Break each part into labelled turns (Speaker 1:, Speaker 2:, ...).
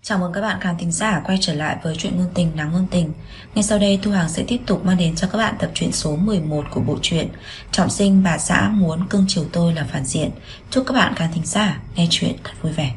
Speaker 1: Chào mừng các bạn khán thính giả quay trở lại với truyện ngôn tình Nắng Ngôn Tình. Ngay sau đây Thu Hằng sẽ tiếp tục mang đến cho các bạn tập truyện số 11 của bộ truyện Trọng sinh bà xã muốn cưng chiều tôi là phản diện. Chúc các bạn khán thính giả nghe truyện thật vui vẻ.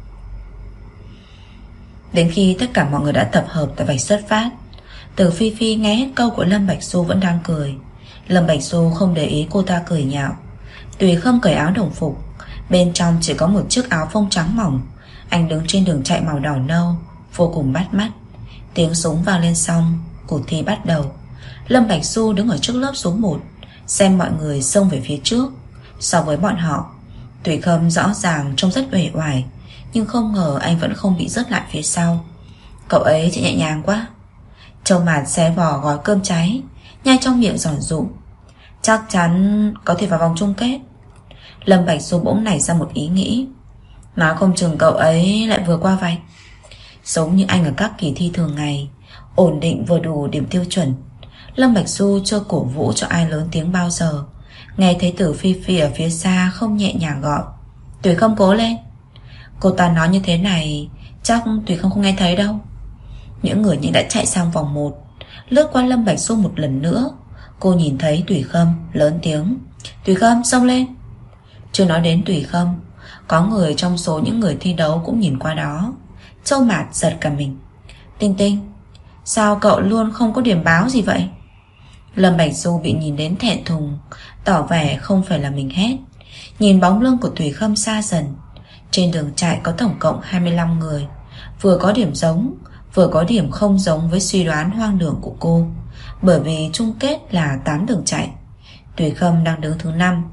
Speaker 1: Đến khi tất cả mọi người đã tập hợp tại vạch xuất phát, Từ Phi Phi nghe hết câu của Lâm Bạch Du vẫn đang cười. Lâm Bạch Du không để ý cô ta cười nhạo. Tùy Khâm cởi áo đồng phục, bên trong chỉ có một chiếc áo phông trắng mỏng. Anh đứng trên đường chạy màu đỏ nâu, vô cùng bắt mắt. Tiếng súng vang lên xong, cuộc thi bắt đầu. Lâm Bạch Du đứng ở trước lớp số 1, xem mọi người xông về phía trước. So với bọn họ, Tùy Khâm rõ ràng trông rất uể oải, nhưng không ngờ anh vẫn không bị rớt lại phía sau. Cậu ấy chạy nhẹ nhàng quá. Châu Mạt xé vỏ gói cơm cháy, nhai trong miệng giòn rụm. Chắc chắn có thể vào vòng chung kết. Lâm Bạch Du bỗng nảy ra một ý nghĩ. Nói không chừng cậu ấy lại vừa qua vạch. Giống như anh ở các kỳ thi thường ngày, ổn định vừa đủ điểm tiêu chuẩn. Lâm Bạch Du chưa cổ vũ cho ai lớn tiếng bao giờ. Nghe thấy Từ Phi Phi ở phía xa không nhẹ nhàng gọi Tùy Khâm cố lên. Cô ta nói như thế này, chắc Tùy Khâm không nghe thấy đâu. Những người như đã chạy sang vòng 1, lướt qua Lâm Bạch Du một lần nữa. Cô nhìn thấy Tùy Khâm lớn tiếng: Tùy Khâm xông lên. Chưa nói đến Tùy Khâm, có người trong số những người thi đấu cũng nhìn qua đó. Châu Mạt giật cả mình. Tinh Tinh, sao cậu luôn không có điểm báo gì vậy? Lâm Bạch Du bị nhìn đến thẹn thùng, tỏ vẻ không phải là mình hét. Nhìn bóng lưng của Tùy Khâm xa dần. Trên đường chạy có tổng cộng 25 người, vừa có điểm giống, vừa có điểm không giống với suy đoán hoang đường của cô. Bởi vì chung kết là 8 đường chạy, Tùy Khâm đang đứng thứ 5.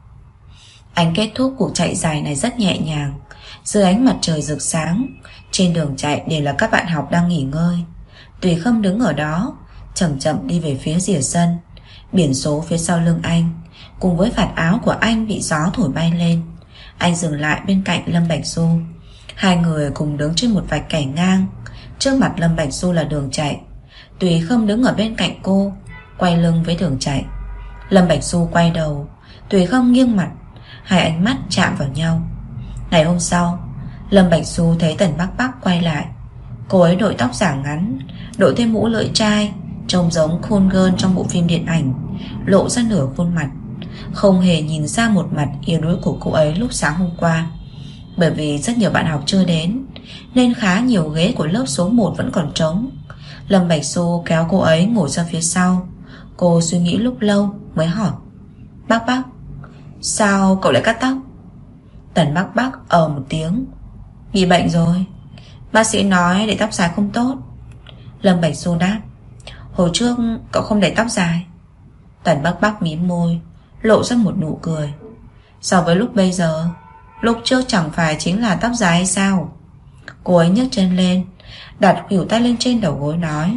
Speaker 1: Anh kết thúc cuộc chạy dài này rất nhẹ nhàng, dưới ánh mặt trời rực sáng. Trên đường chạy đều là các bạn học đang nghỉ ngơi. Tùy Khâm đứng ở đó, chậm chậm đi về phía rìa sân. Biển số phía sau lưng anh cùng với vạt áo của anh bị gió thổi bay lên. Anh dừng lại bên cạnh Lâm Bạch Du. Hai người cùng đứng trên một vạch kẻ ngang. Trước mặt Lâm Bạch Du là đường chạy. Tùy Khâm đứng ở bên cạnh cô, quay lưng với đường chạy. Lâm Bạch Du quay đầu, Tùy Khâm nghiêng mặt. Hai ánh mắt chạm vào nhau. Ngày hôm sau, Lâm Bạch Du thấy Tần Bắc Bắc quay lại. Cô ấy đội tóc giả ngắn, đội thêm mũ lưỡi trai, trông giống Cool Girl trong bộ phim điện ảnh, lộ ra nửa khuôn mặt. Không hề nhìn ra một mặt yếu đuối của cô ấy lúc sáng hôm qua. Bởi vì rất nhiều bạn học chưa đến, nên khá nhiều ghế của lớp số 1 vẫn còn trống. Lâm Bạch Du kéo cô ấy ngồi ra phía sau. Cô suy nghĩ lúc lâu mới hỏi: Bắc Bắc, sao cậu lại cắt tóc? Tần Bắc Bắc một tiếng: Bị bệnh rồi, bác sĩ nói để tóc dài không tốt. Lâm Bạch Du đáp: Hồi trước cậu không để tóc dài. Tần Bắc Bắc mím môi, lộ ra một nụ cười. So với lúc bây giờ, lúc trước chẳng phải chính là tóc dài hay sao? Cô ấy nhấc chân lên, đặt khuỷu tay lên trên đầu gối nói: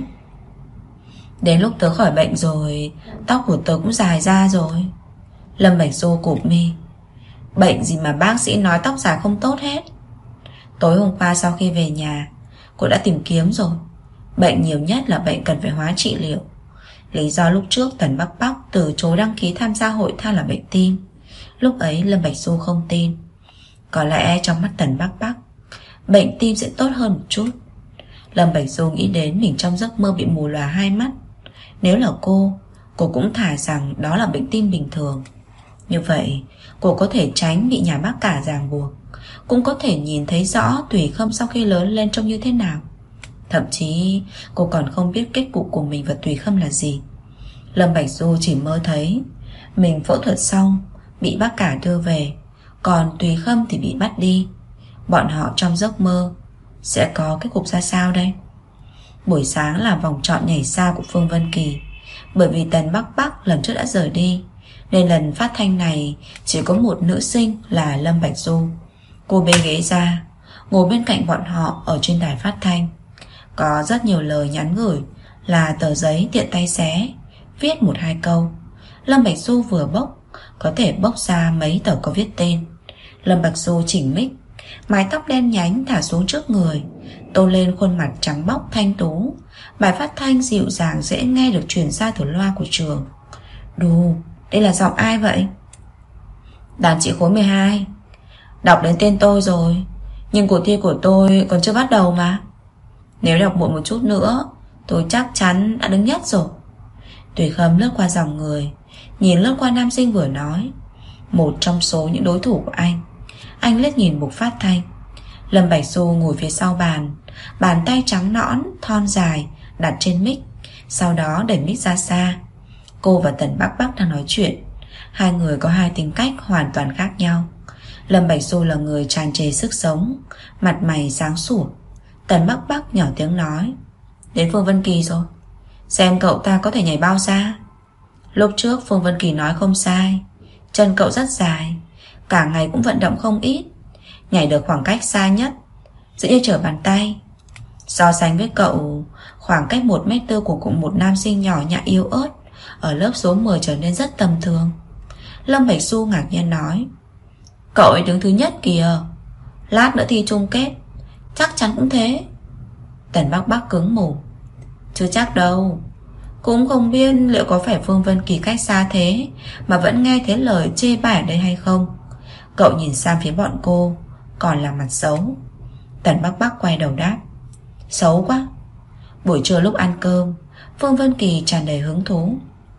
Speaker 1: Đến lúc tớ khỏi bệnh rồi, tóc của tớ cũng dài ra rồi. Lâm Bạch Du cụp mi: Bệnh gì mà bác sĩ nói tóc dài không tốt hết. Tối hôm qua sau khi về nhà, cô đã tìm kiếm rồi. Bệnh nhiều nhất là bệnh cần phải hóa trị liệu. Lý do lúc trước Tần Bắc Bắc từ chối đăng ký tham gia hội thao là bệnh tim. Lúc ấy Lâm Bạch Du không tin. Có lẽ trong mắt Tần Bắc Bắc, bệnh tim sẽ tốt hơn một chút. Lâm Bạch Du nghĩ đến mình trong giấc mơ bị mù lòa hai mắt. Nếu là cô cũng thà rằng đó là bệnh tim bình thường. Như vậy cô có thể tránh bị nhà bác cả ràng buộc, cũng có thể nhìn thấy rõ Tùy Khâm sau khi lớn lên trông như thế nào. Thậm chí cô còn không biết kết cục của mình và Tùy Khâm là gì. Lâm Bạch Du chỉ mơ thấy mình phẫu thuật xong bị bác cả đưa về, còn Tùy Khâm thì bị bắt đi. Bọn họ trong giấc mơ sẽ có kết cục ra sao đây? Buổi sáng là vòng chọn nhảy sao của Phương Vân Kỳ. Bởi vì Tần Bắc Bắc lần trước đã rời đi, nên lần phát thanh này chỉ có một nữ sinh là Lâm Bạch Du. Cô bê ghế ra, ngồi bên cạnh bọn họ ở trên đài phát thanh. Có rất nhiều lời nhắn gửi là tờ giấy tiện tay xé, viết một hai câu. Lâm Bạch Du vừa bốc, có thể bốc ra mấy tờ có viết tên. Lâm Bạch Du chỉnh mic, mái tóc đen nhánh thả xuống trước người, tô lên khuôn mặt trắng bóc thanh tú. Bài phát thanh dịu dàng dễ nghe được truyền ra từ loa của trường. Đù, đây là giọng ai vậy? Đàn chị khối 12. Đọc đến tên tôi rồi, Nhưng cuộc thi của tôi còn chưa bắt đầu mà. Nếu đọc muộn một chút nữa, tôi chắc chắn đã đứng nhất rồi. Tùy Khâm lướt qua dòng người, nhìn lướt qua nam sinh vừa nói, một trong số những đối thủ của anh. Anh liếc nhìn Mục Phát Thanh. Lâm Bạch Du ngồi phía sau bàn, bàn tay trắng nõn, thon dài đặt trên mic, sau đó đẩy mic ra xa. Cô và Tần Bắc Bắc đang nói chuyện. Hai người có hai tính cách hoàn toàn khác nhau. Lâm Bạch Du là người tràn trề sức sống, mặt mày sáng sủa. Tần Bắc Bắc nhỏ tiếng nói, đến Phương Vân Kỳ rồi, xem cậu ta có thể nhảy bao xa. Lúc trước Phương Vân Kỳ nói không sai, chân cậu rất dài, cả ngày cũng vận động không ít, nhảy được khoảng cách xa nhất dễ như trở bàn tay. So sánh với cậu, khoảng cách 1m4 của cùng một nam sinh nhỏ nhã yếu ớt ở lớp số 10 trở nên rất tầm thường. Lâm Bạch Du ngạc nhiên nói, cậu ấy đứng thứ nhất kìa, lát nữa thi chung kết chắc chắn cũng thế. Tần Bắc Bắc cứng mồm, chưa chắc đâu, cũng không biết liệu có phải Phương Vân Kỳ cách xa thế mà vẫn nghe thấy lời chê bai ở đây hay không. Cậu nhìn sang phía bọn cô, còn là mặt xấu. Tần Bắc Bắc quay đầu đáp, xấu quá. Buổi trưa lúc ăn cơm, Phương Vân Kỳ tràn đầy hứng thú,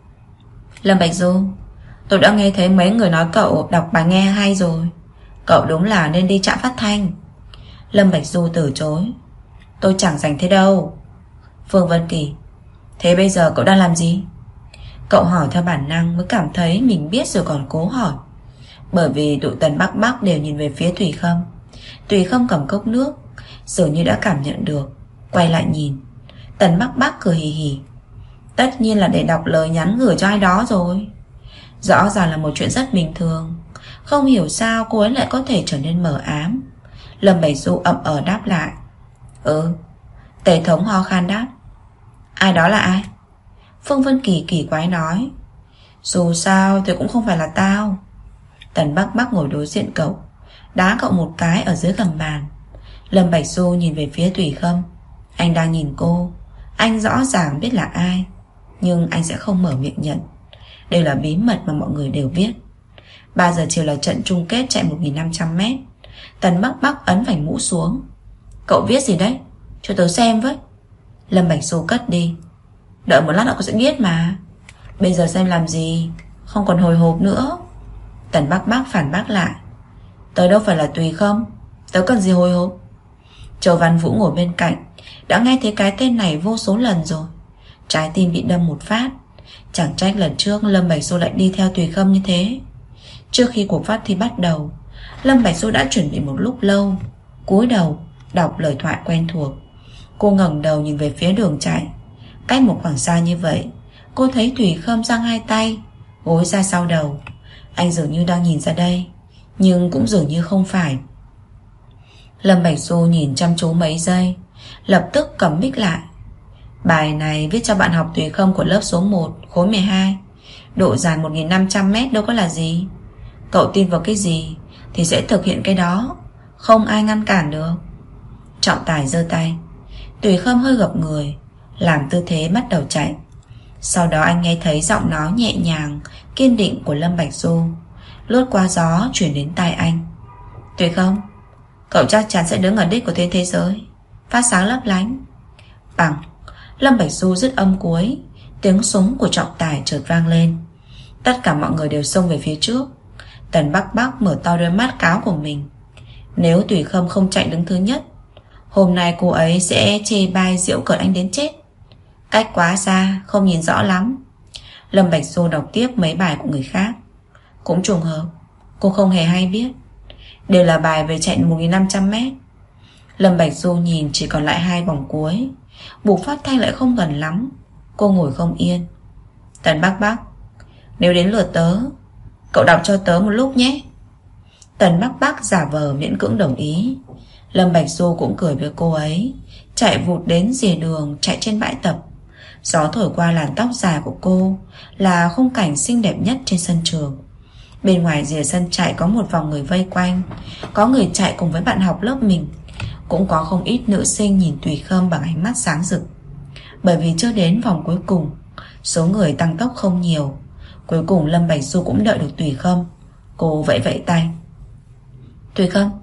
Speaker 1: Lâm Bạch Du, tôi đã nghe thấy mấy người nói cậu đọc bài nghe hay rồi, cậu đúng là nên đi trạm phát thanh. Lâm Bạch Du từ chối, tôi chẳng rảnh thế đâu. Phương Vân Kỳ, thế bây giờ cậu đang làm gì? Cậu hỏi theo bản năng, mới cảm thấy mình biết rồi còn cố hỏi. Bởi vì tụi Tần Bắc Bắc đều nhìn về phía Thủy Khâm. Thủy Khâm cầm cốc nước, dường như đã cảm nhận được, quay lại nhìn. Tần Bắc Bắc cười hì hì, tất nhiên là để đọc lời nhắn gửi cho ai đó rồi. Rõ ràng là một chuyện rất bình thường, không hiểu sao cô ấy lại có thể trở nên mờ ám. Lâm Bạch Du ậm ờ đáp lại, Tề Thống ho khan đáp, ai đó là ai? Phương Vân Kỳ kỳ quái nói, dù sao thì cũng không phải là tao. Tần Bắc Bắc ngồi đối diện cậu, đá cậu một cái ở dưới gầm bàn. Lâm Bạch Du nhìn về phía Thủy Khâm. Anh đang nhìn cô. Anh rõ ràng biết là ai, nhưng anh sẽ không mở miệng nhận. Đây là bí mật mà mọi người đều biết. 3 giờ chiều là trận chung kết chạy 1.500m. Tần Bắc Bắc ấn vành mũ xuống. Cậu viết gì đấy? Cho tớ xem với. Lâm Bạch Du cất đi. Đợi một lát cậu sẽ biết mà. Bây giờ xem làm gì, không còn hồi hộp nữa. Tần Bắc Bắc phản bác lại, tớ đâu phải là Tùy Khâm, tớ cần gì hồi hộp. Châu Văn Vũ ngồi bên cạnh, đã nghe thấy cái tên này vô số lần rồi. Trái tim bị đâm một phát. Chẳng trách lần trước Lâm Bạch Du lại đi theo Tùy Khâm như thế. Trước khi cuộc phát thi bắt đầu, Lâm Bạch Du đã chuẩn bị một lúc lâu, cúi đầu đọc lời thoại quen thuộc. Cô ngẩng đầu nhìn về phía đường chạy. Cách một khoảng xa như vậy, cô thấy Tùy Khâm giang hai tay, gối ra sau đầu. Anh dường như đang nhìn ra đây, nhưng cũng dường như không phải. Lâm Bạch Du nhìn chăm chú mấy giây, lập tức cầm mic lại. Bài này viết cho bạn học Tùy Khâm của lớp số 1, khối 12. Độ dài 1.500m đâu có là gì. Cậu tin vào cái gì thì sẽ thực hiện cái đó, không ai ngăn cản được. Trọng Tài giơ tay. Tùy Khâm hơi gập người, làm tư thế bắt đầu chạy. Sau đó anh nghe thấy giọng nói nhẹ nhàng, kiên định của Lâm Bạch Du lướt qua gió chuyển đến tai anh. Tùy Khâm, cậu chắc chắn sẽ đứng ở đích của thế giới, phát sáng lấp lánh. Bằng. Lâm Bạch Du dứt âm cuối, tiếng súng của Trọng Tài chợt vang lên. Tất cả mọi người đều xông về phía trước. Tần Bắc Bắc mở to đôi mắt cáo của mình. Nếu Tùy Khâm không chạy đứng thứ nhất, hôm nay cô ấy sẽ chê bai giễu cợt anh đến chết. Cách quá xa, không nhìn rõ lắm. Lâm Bạch Du đọc tiếp mấy bài của người khác. Cũng trùng hợp, cô không hề hay biết. Đều là bài về chạy 1.500m. Lâm Bạch Du nhìn chỉ còn lại 2 vòng cuối. Buộc phát thanh lại không gần lắm. Cô ngồi không yên. Tần Bắc Bắc, nếu đến lượt tớ, cậu đọc cho tớ một lúc nhé. Tần Bắc Bắc giả vờ miễn cưỡng đồng ý. Lâm Bạch Du cũng cười với cô ấy, chạy vụt đến rìa đường, chạy trên bãi tập. Gió thổi qua làn tóc dài của cô là khung cảnh xinh đẹp nhất trên sân trường. Bên ngoài rìa sân chạy có một vòng người vây quanh. Có người chạy cùng với bạn học lớp mình, cũng có không ít nữ sinh nhìn Tùy Khâm bằng ánh mắt sáng rực. Bởi vì chưa đến vòng cuối cùng, số người tăng tốc không nhiều. Cuối cùng Lâm Bạch Du cũng đợi được Tùy Khâm. Cô vẫy vẫy tay. Tùy Khâm,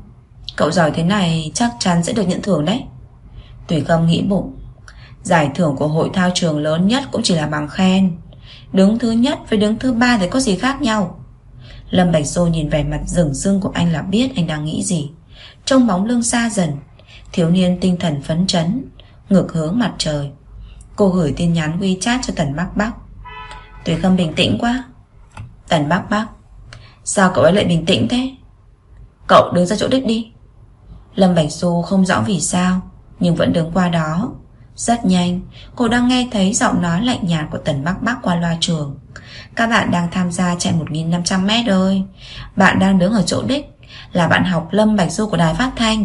Speaker 1: Cậu giỏi thế này chắc chắn sẽ được nhận thưởng đấy. Tùy Khâm nghĩ bụng. Giải thưởng của hội thao trường lớn nhất cũng chỉ là bằng khen. Đứng thứ nhất với đứng thứ ba thì có gì khác nhau. Lâm Bạch Xô nhìn vẻ mặt rừng rưng của anh là biết anh đang nghĩ gì. Trông bóng lưng xa dần, thiếu niên tinh thần phấn chấn, ngược hướng mặt trời. Cô gửi tin nhắn WeChat cho Tần Bắc Bắc. Tùy Khâm bình tĩnh quá. Tần Bắc Bắc, sao cậu ấy lại bình tĩnh thế? Cậu đứng ra chỗ đích đi. Lâm Bạch Xô không rõ vì sao, nhưng vẫn đứng qua đó. Rất nhanh, cô đang nghe thấy giọng nói lạnh nhạt của Tần Bắc Bắc qua loa trường. Các bạn đang tham gia chạy 1500m ơi. Bạn đang đứng ở chỗ đích là bạn học Lâm Bạch Du của đài phát thanh.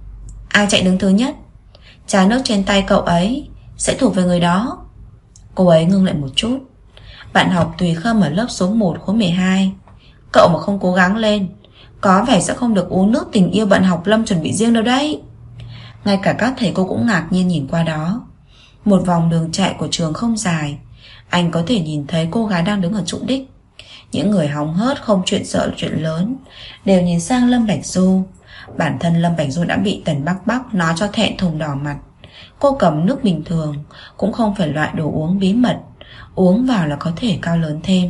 Speaker 1: Ai chạy đứng thứ nhất, chai nước trên tay cậu ấy sẽ thuộc về người đó. Cô ấy ngưng lại một chút. Bạn học Tùy Khâm ở lớp số 1 khối 12. Cậu mà không cố gắng lên, có vẻ sẽ không được uống nước tình yêu bạn học Lâm chuẩn bị riêng đâu đấy. Ngay cả các thầy cô cũng ngạc nhiên nhìn qua đó. Một vòng đường chạy của trường không dài, anh có thể nhìn thấy cô gái đang đứng ở chỗ đích. Những người hóng hớt không chuyện sợ chuyện lớn đều nhìn sang Lâm Bạch Du. Bản thân Lâm Bạch Du đã bị Tần Bắc Bắc nói cho thẹn thùng đỏ mặt. Cô cầm nước bình thường, cũng không phải loại đồ uống bí mật, uống vào là có thể cao lớn thêm.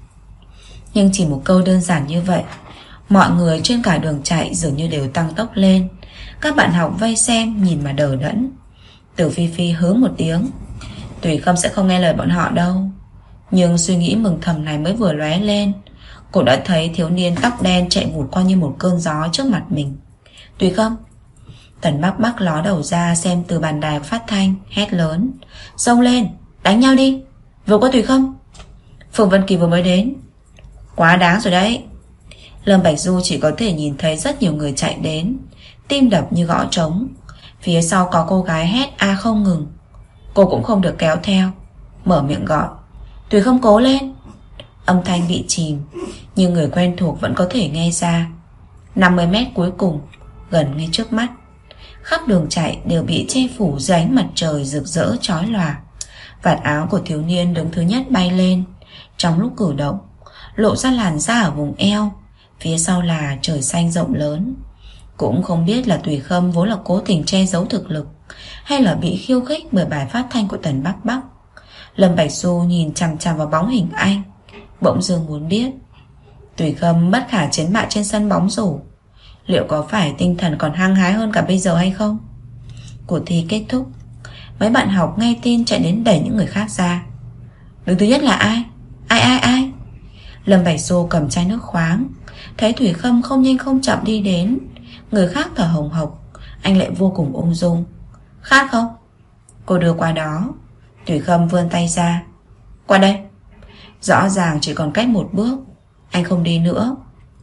Speaker 1: Nhưng chỉ một câu đơn giản như vậy, mọi người trên cả đường chạy dường như đều tăng tốc lên. Các bạn học vây xem nhìn mà đờ đẫn. Từ Phi Phi hứ một tiếng. Tùy Khâm sẽ không nghe lời bọn họ đâu. Nhưng suy nghĩ mừng thầm này mới vừa lóe lên, cô đã thấy thiếu niên tóc đen chạy vụt qua như một cơn gió trước mặt mình. Tùy Khâm. Tần Bắc Bắc ló đầu ra xem từ bàn đài phát thanh, hét lớn. Xông lên, đánh nhau đi. Vừa qua Tùy Khâm. Phùng Vân Kỳ vừa mới đến. Quá đáng rồi đấy. Lâm Bạch Du chỉ có thể nhìn thấy rất nhiều người chạy đến, tim đập như gõ trống. Phía sau có cô gái hét a không ngừng. Cô cũng không được kéo theo, mở miệng gọi. Tùy Khâm cố lên. Âm thanh bị chìm, nhưng người quen thuộc vẫn có thể nghe ra. 50m cuối cùng, gần ngay trước mắt. Khắp đường chạy đều bị che phủ dưới ánh mặt trời rực rỡ chói lòa. Vạt áo của thiếu niên đứng thứ nhất bay lên. Trong lúc cử động, lộ ra làn da ở vùng eo. Phía sau là trời xanh rộng lớn. Cũng không biết là Tùy Khâm vốn là cố tình che giấu thực lực, hay là bị khiêu khích bởi bài phát thanh của Tần Bắc Bắc. Lâm Bạch Du nhìn chằm chằm vào bóng hình anh, bỗng dưng muốn biết Tùy Khâm bất khả chiến bại trên sân bóng rổ, liệu có phải tinh thần còn hăng hái hơn cả bây giờ hay không? Cuộc thi kết thúc, mấy bạn học nghe tin chạy đến đẩy những người khác ra. Đứng thứ nhất là ai? Ai? Lâm Bạch Du cầm chai nước khoáng, thấy Tùy Khâm không nhanh không chậm đi đến. Người khác thở hồng hộc, anh lại vô cùng ung dung. Khát không? Cô đưa qua đó. Tùy Khâm vươn tay ra. Qua đây. Rõ ràng chỉ còn cách một bước, anh không đi nữa.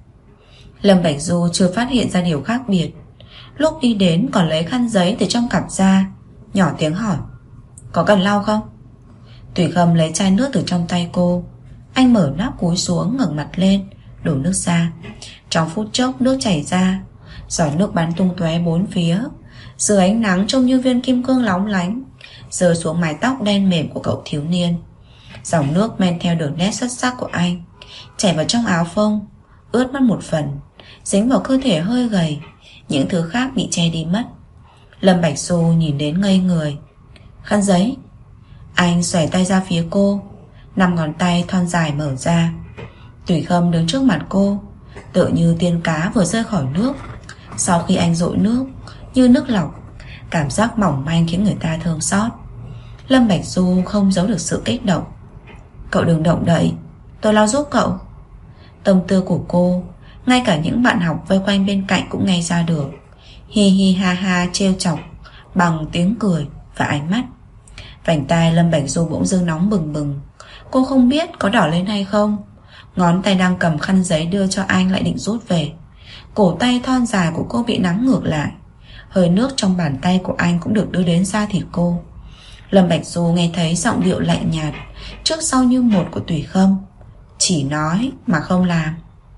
Speaker 1: Lâm Bạch Du chưa phát hiện ra điều khác biệt. Lúc đi đến còn lấy khăn giấy từ trong cặp ra, nhỏ tiếng hỏi. Có cần lau không? Tùy Khâm lấy chai nước từ trong tay cô. Anh mở nắp cúi xuống, ngẩng mặt lên, đổ nước ra. Trong phút chốc nước chảy ra, giọt nước bắn tung tóe bốn phía. Dưới ánh nắng trông như viên kim cương lóng lánh, rơi xuống mái tóc đen mềm của cậu thiếu niên. Dòng nước men theo đường nét xuất sắc của anh, chảy vào trong áo phông, ướt mất một phần, dính vào cơ thể hơi gầy. Những thứ khác bị che đi mất. Lâm Bạch Du nhìn đến ngây người. Khăn giấy. Anh xoay tay ra phía cô, 5 ngón tay thon dài mở ra. Tùy Khâm đứng trước mặt cô, tựa như tiên cá vừa rơi khỏi nước. Sau khi anh dội nước, như nước lọc, cảm giác mỏng manh khiến người ta thương xót. Lâm Bạch Du không giấu được sự kích động. Cậu đừng động đậy, tôi lau giúp cậu. Tâm tư của cô, ngay cả những bạn học vây quanh bên cạnh cũng nghe ra được. Hi hi ha ha trêu chọc bằng tiếng cười và ánh mắt. Vành tai Lâm Bạch Du bỗng dưng nóng bừng bừng. Cô không biết có đỏ lên hay không. Ngón tay đang cầm khăn giấy đưa cho anh lại định rút về. Cổ tay thon dài của cô bị nắm ngược lại. Hơi nước trong bàn tay của anh cũng được đưa đến da thịt cô. Lâm Bạch Du nghe thấy giọng điệu lạnh nhạt trước sau như một của Tùy Khâm. Chỉ nói mà không làm.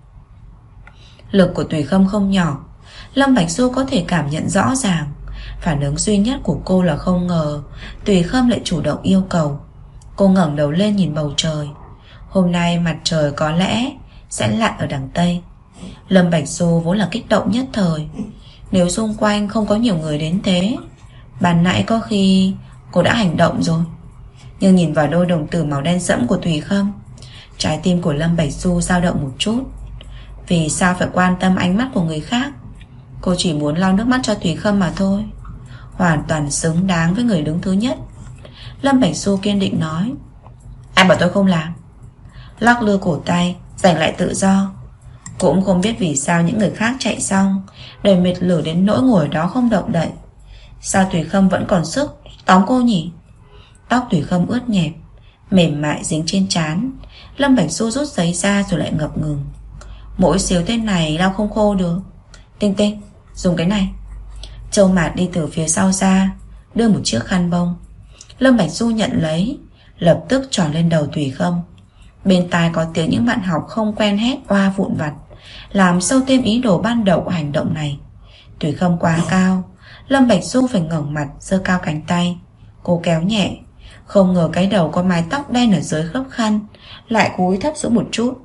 Speaker 1: Lực của Tùy Khâm không nhỏ. Lâm Bạch Du có thể cảm nhận rõ ràng. Phản ứng duy nhất của cô là không ngờ Tùy Khâm lại chủ động yêu cầu. Cô ngẩng đầu lên nhìn bầu trời. Hôm nay mặt trời có lẽ sẽ lặn ở đằng Tây. Lâm Bạch Du vốn là kích động nhất thời. Nếu xung quanh không có nhiều người đến thế, ban nãy có khi cô đã hành động rồi. Nhưng nhìn vào đôi đồng tử màu đen sẫm của Thủy Khâm, trái tim của Lâm Bạch Du dao động một chút. Vì sao phải quan tâm ánh mắt của người khác? Cô chỉ muốn lau nước mắt cho Thủy Khâm mà thôi. Hoàn toàn xứng đáng với người đứng thứ nhất. Lâm Bạch Du kiên định nói. Anh bảo tôi không làm. Lắc lư cổ tay, giành lại tự do. Cũng không biết vì sao những người khác chạy xong đều mệt lử đến nỗi ngồi đó không động đậy. Sao Thủy Khâm vẫn còn sức tóm cô nhỉ? Tóc Thủy Khâm ướt nhẹp, mềm mại dính trên trán. Lâm Bạch Du rút giấy ra rồi lại ngập ngừng. Mỗi xíu thế này lau không khô được. Tinh Tinh, dùng cái này. Châu Mạt đi từ phía sau ra, đưa một chiếc khăn bông. Lâm Bạch Du nhận lấy, lập tức tròn lên đầu Thủy Khâm. Bên tai có tiếng những bạn học không quen hét oa vụn vặt, làm sâu thêm ý đồ ban đầu của hành động này. Thủy Khâm quá cao, Lâm Bạch Du phải ngẩng mặt giơ cao cánh tay. Cô kéo nhẹ. Không ngờ cái đầu có mái tóc đen ở dưới khớp khăn lại cúi thấp xuống một chút.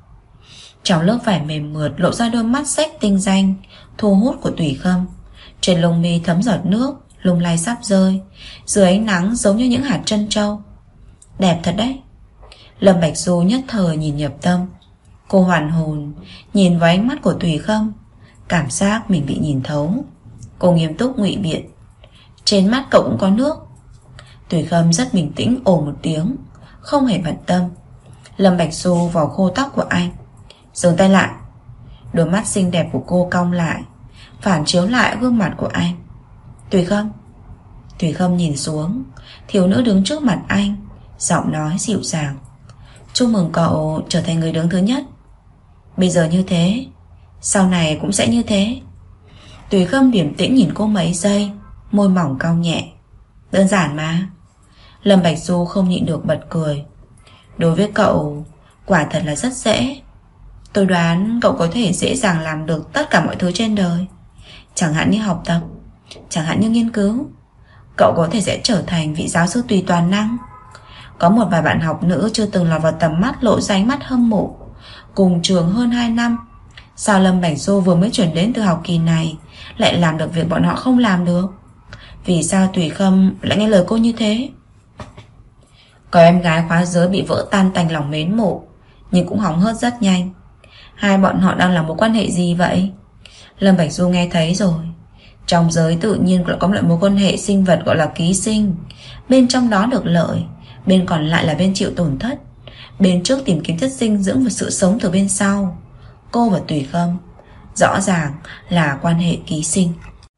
Speaker 1: Trong lớp vải mềm mượt lộ ra đôi mắt xếch tinh danh thu hút của Thủy Khâm. Trên lông mi thấm giọt nước, lung lay sắp rơi. Dưới ánh nắng giống như những hạt trân châu. Đẹp thật đấy. Lâm Bạch Du nhất thời nhìn nhập tâm. Cô hoàn hồn nhìn vào ánh mắt của Thủy Khâm, cảm giác mình bị nhìn thấu. Cô nghiêm túc ngụy biện. Trên mắt cậu cũng có nước. Thủy Khâm rất bình tĩnh ồ một tiếng, không hề bận tâm. Lâm Bạch Du vò khô tóc của anh. Dừng tay lại. Đôi mắt xinh đẹp của cô cong lại, phản chiếu lại gương mặt của anh. Thủy Khâm. Thủy Khâm nhìn xuống. Thiếu nữ đứng trước mặt anh, giọng nói dịu dàng. Chúc mừng cậu trở thành người đứng thứ nhất. Bây giờ như thế, sau này cũng sẽ như thế. Thủy Khâm điềm tĩnh nhìn cô mấy giây, môi mỏng cau nhẹ. Đơn giản mà. Lâm Bạch Du không nhịn được bật cười. Đối với cậu, quả thật là rất dễ. Tôi đoán cậu có thể dễ dàng làm được tất cả mọi thứ trên đời. Chẳng hạn như học tập, chẳng hạn như nghiên cứu. Cậu có thể sẽ trở thành vị giáo sư tùy toàn năng. Có một vài bạn học nữ chưa từng lọt vào tầm mắt lộ ra ánh mắt hâm mộ. Cùng trường hơn 2 năm, sao Lâm Bạch Du vừa mới chuyển đến từ học kỳ này lại làm được việc bọn họ không làm được? Vì sao Thủy Khâm lại nghe lời cô như thế? Có em gái khóa giới bị vỡ tan tành lòng mến mộ, nhưng cũng hỏng hớt rất nhanh. Hai bọn họ đang là mối quan hệ gì vậy? Lâm Bạch Du nghe thấy rồi. Trong giới tự nhiên có loại mối quan hệ sinh vật gọi là ký sinh. Bên trong đó được lợi, bên còn lại là bên chịu tổn thất. Bên trước tìm kiếm chất dinh dưỡng và sự sống từ bên sau. Cô và Thủy Khâm rõ ràng là quan hệ ký sinh.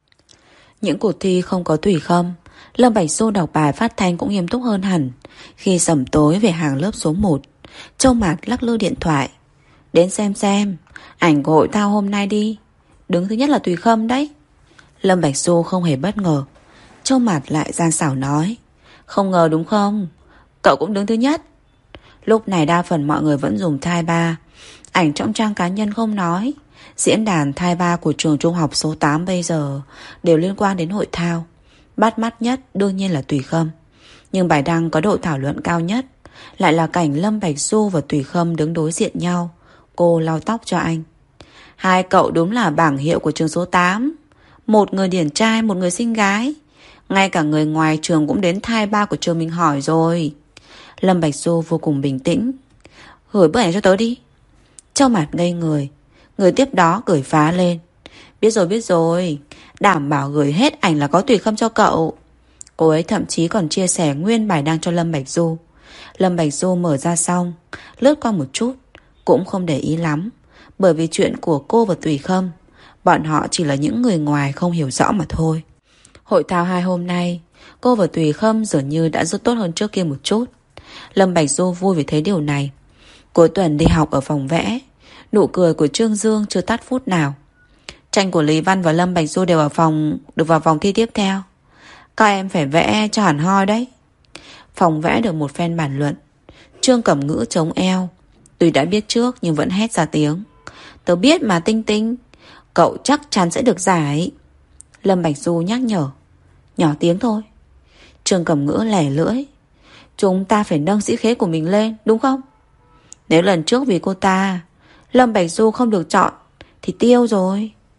Speaker 1: Những cuộc thi không có Thủy Khâm, Lâm Bạch Du đọc bài phát thanh cũng nghiêm túc hơn hẳn. Khi sẩm tối về hàng lớp số 1, Châu Mạt lắc lư điện thoại. Đến xem ảnh của hội thao hôm nay đi. Đứng thứ nhất là Thủy Khâm đấy. Lâm Bạch Du không hề bất ngờ. Châu Mạt lại gian xảo nói. Không ngờ đúng không? Cậu cũng đứng thứ nhất. Lúc này đa phần mọi người vẫn dùng thai ba. Ảnh trong trang cá nhân không nói. Diễn đàn thai ba của trường trung học số 8 bây giờ đều liên quan đến hội thao. Bắt mắt nhất đương nhiên là Thủy Khâm. Nhưng bài đăng có độ thảo luận cao nhất lại là cảnh Lâm Bạch Du và Thủy Khâm đứng đối diện nhau. Cô lau tóc cho anh. Hai cậu đúng là bảng hiệu của trường số 8. Một người điển trai, một người xinh gái. Ngay cả người ngoài trường cũng đến thai ba của trường mình hỏi rồi. Lâm Bạch Du vô cùng bình tĩnh. Gửi bức ảnh cho tớ đi. Châu Mạt ngây người. Người tiếp đó cười phá lên. Biết rồi. Đảm bảo gửi hết ảnh là có Thủy Khâm cho cậu. Cô ấy thậm chí còn chia sẻ nguyên bài đăng cho Lâm Bạch Du. Lâm Bạch Du mở ra xong, lướt qua một chút, cũng không để ý lắm. Bởi vì chuyện của cô và Thủy Khâm, bọn họ chỉ là những người ngoài không hiểu rõ mà thôi. Hội thao 2 hôm nay, cô và Thủy Khâm dường như đã rất tốt hơn trước kia một chút. Lâm Bạch Du vui vì thấy điều này. Cuối tuần đi học ở phòng vẽ, nụ cười của Trương Dương chưa tắt phút nào. Tranh của Lý Văn và Lâm Bạch Du đều được vào vòng thi tiếp theo. Các em phải vẽ cho hẳn hoi đấy. Phòng vẽ được một phen bàn luận. Trương Cẩm Ngữ chống eo. Tuy đã biết trước nhưng vẫn hét ra tiếng. Tớ biết mà Tinh Tinh, cậu chắc chắn sẽ được giải. Lâm Bạch Du nhắc nhở. Nhỏ tiếng thôi. Trương Cẩm Ngữ lẻ lưỡi. Chúng ta phải nâng sĩ khế của mình lên, đúng không? Nếu lần trước vì cô ta Lâm Bạch Du không được chọn thì tiêu rồi.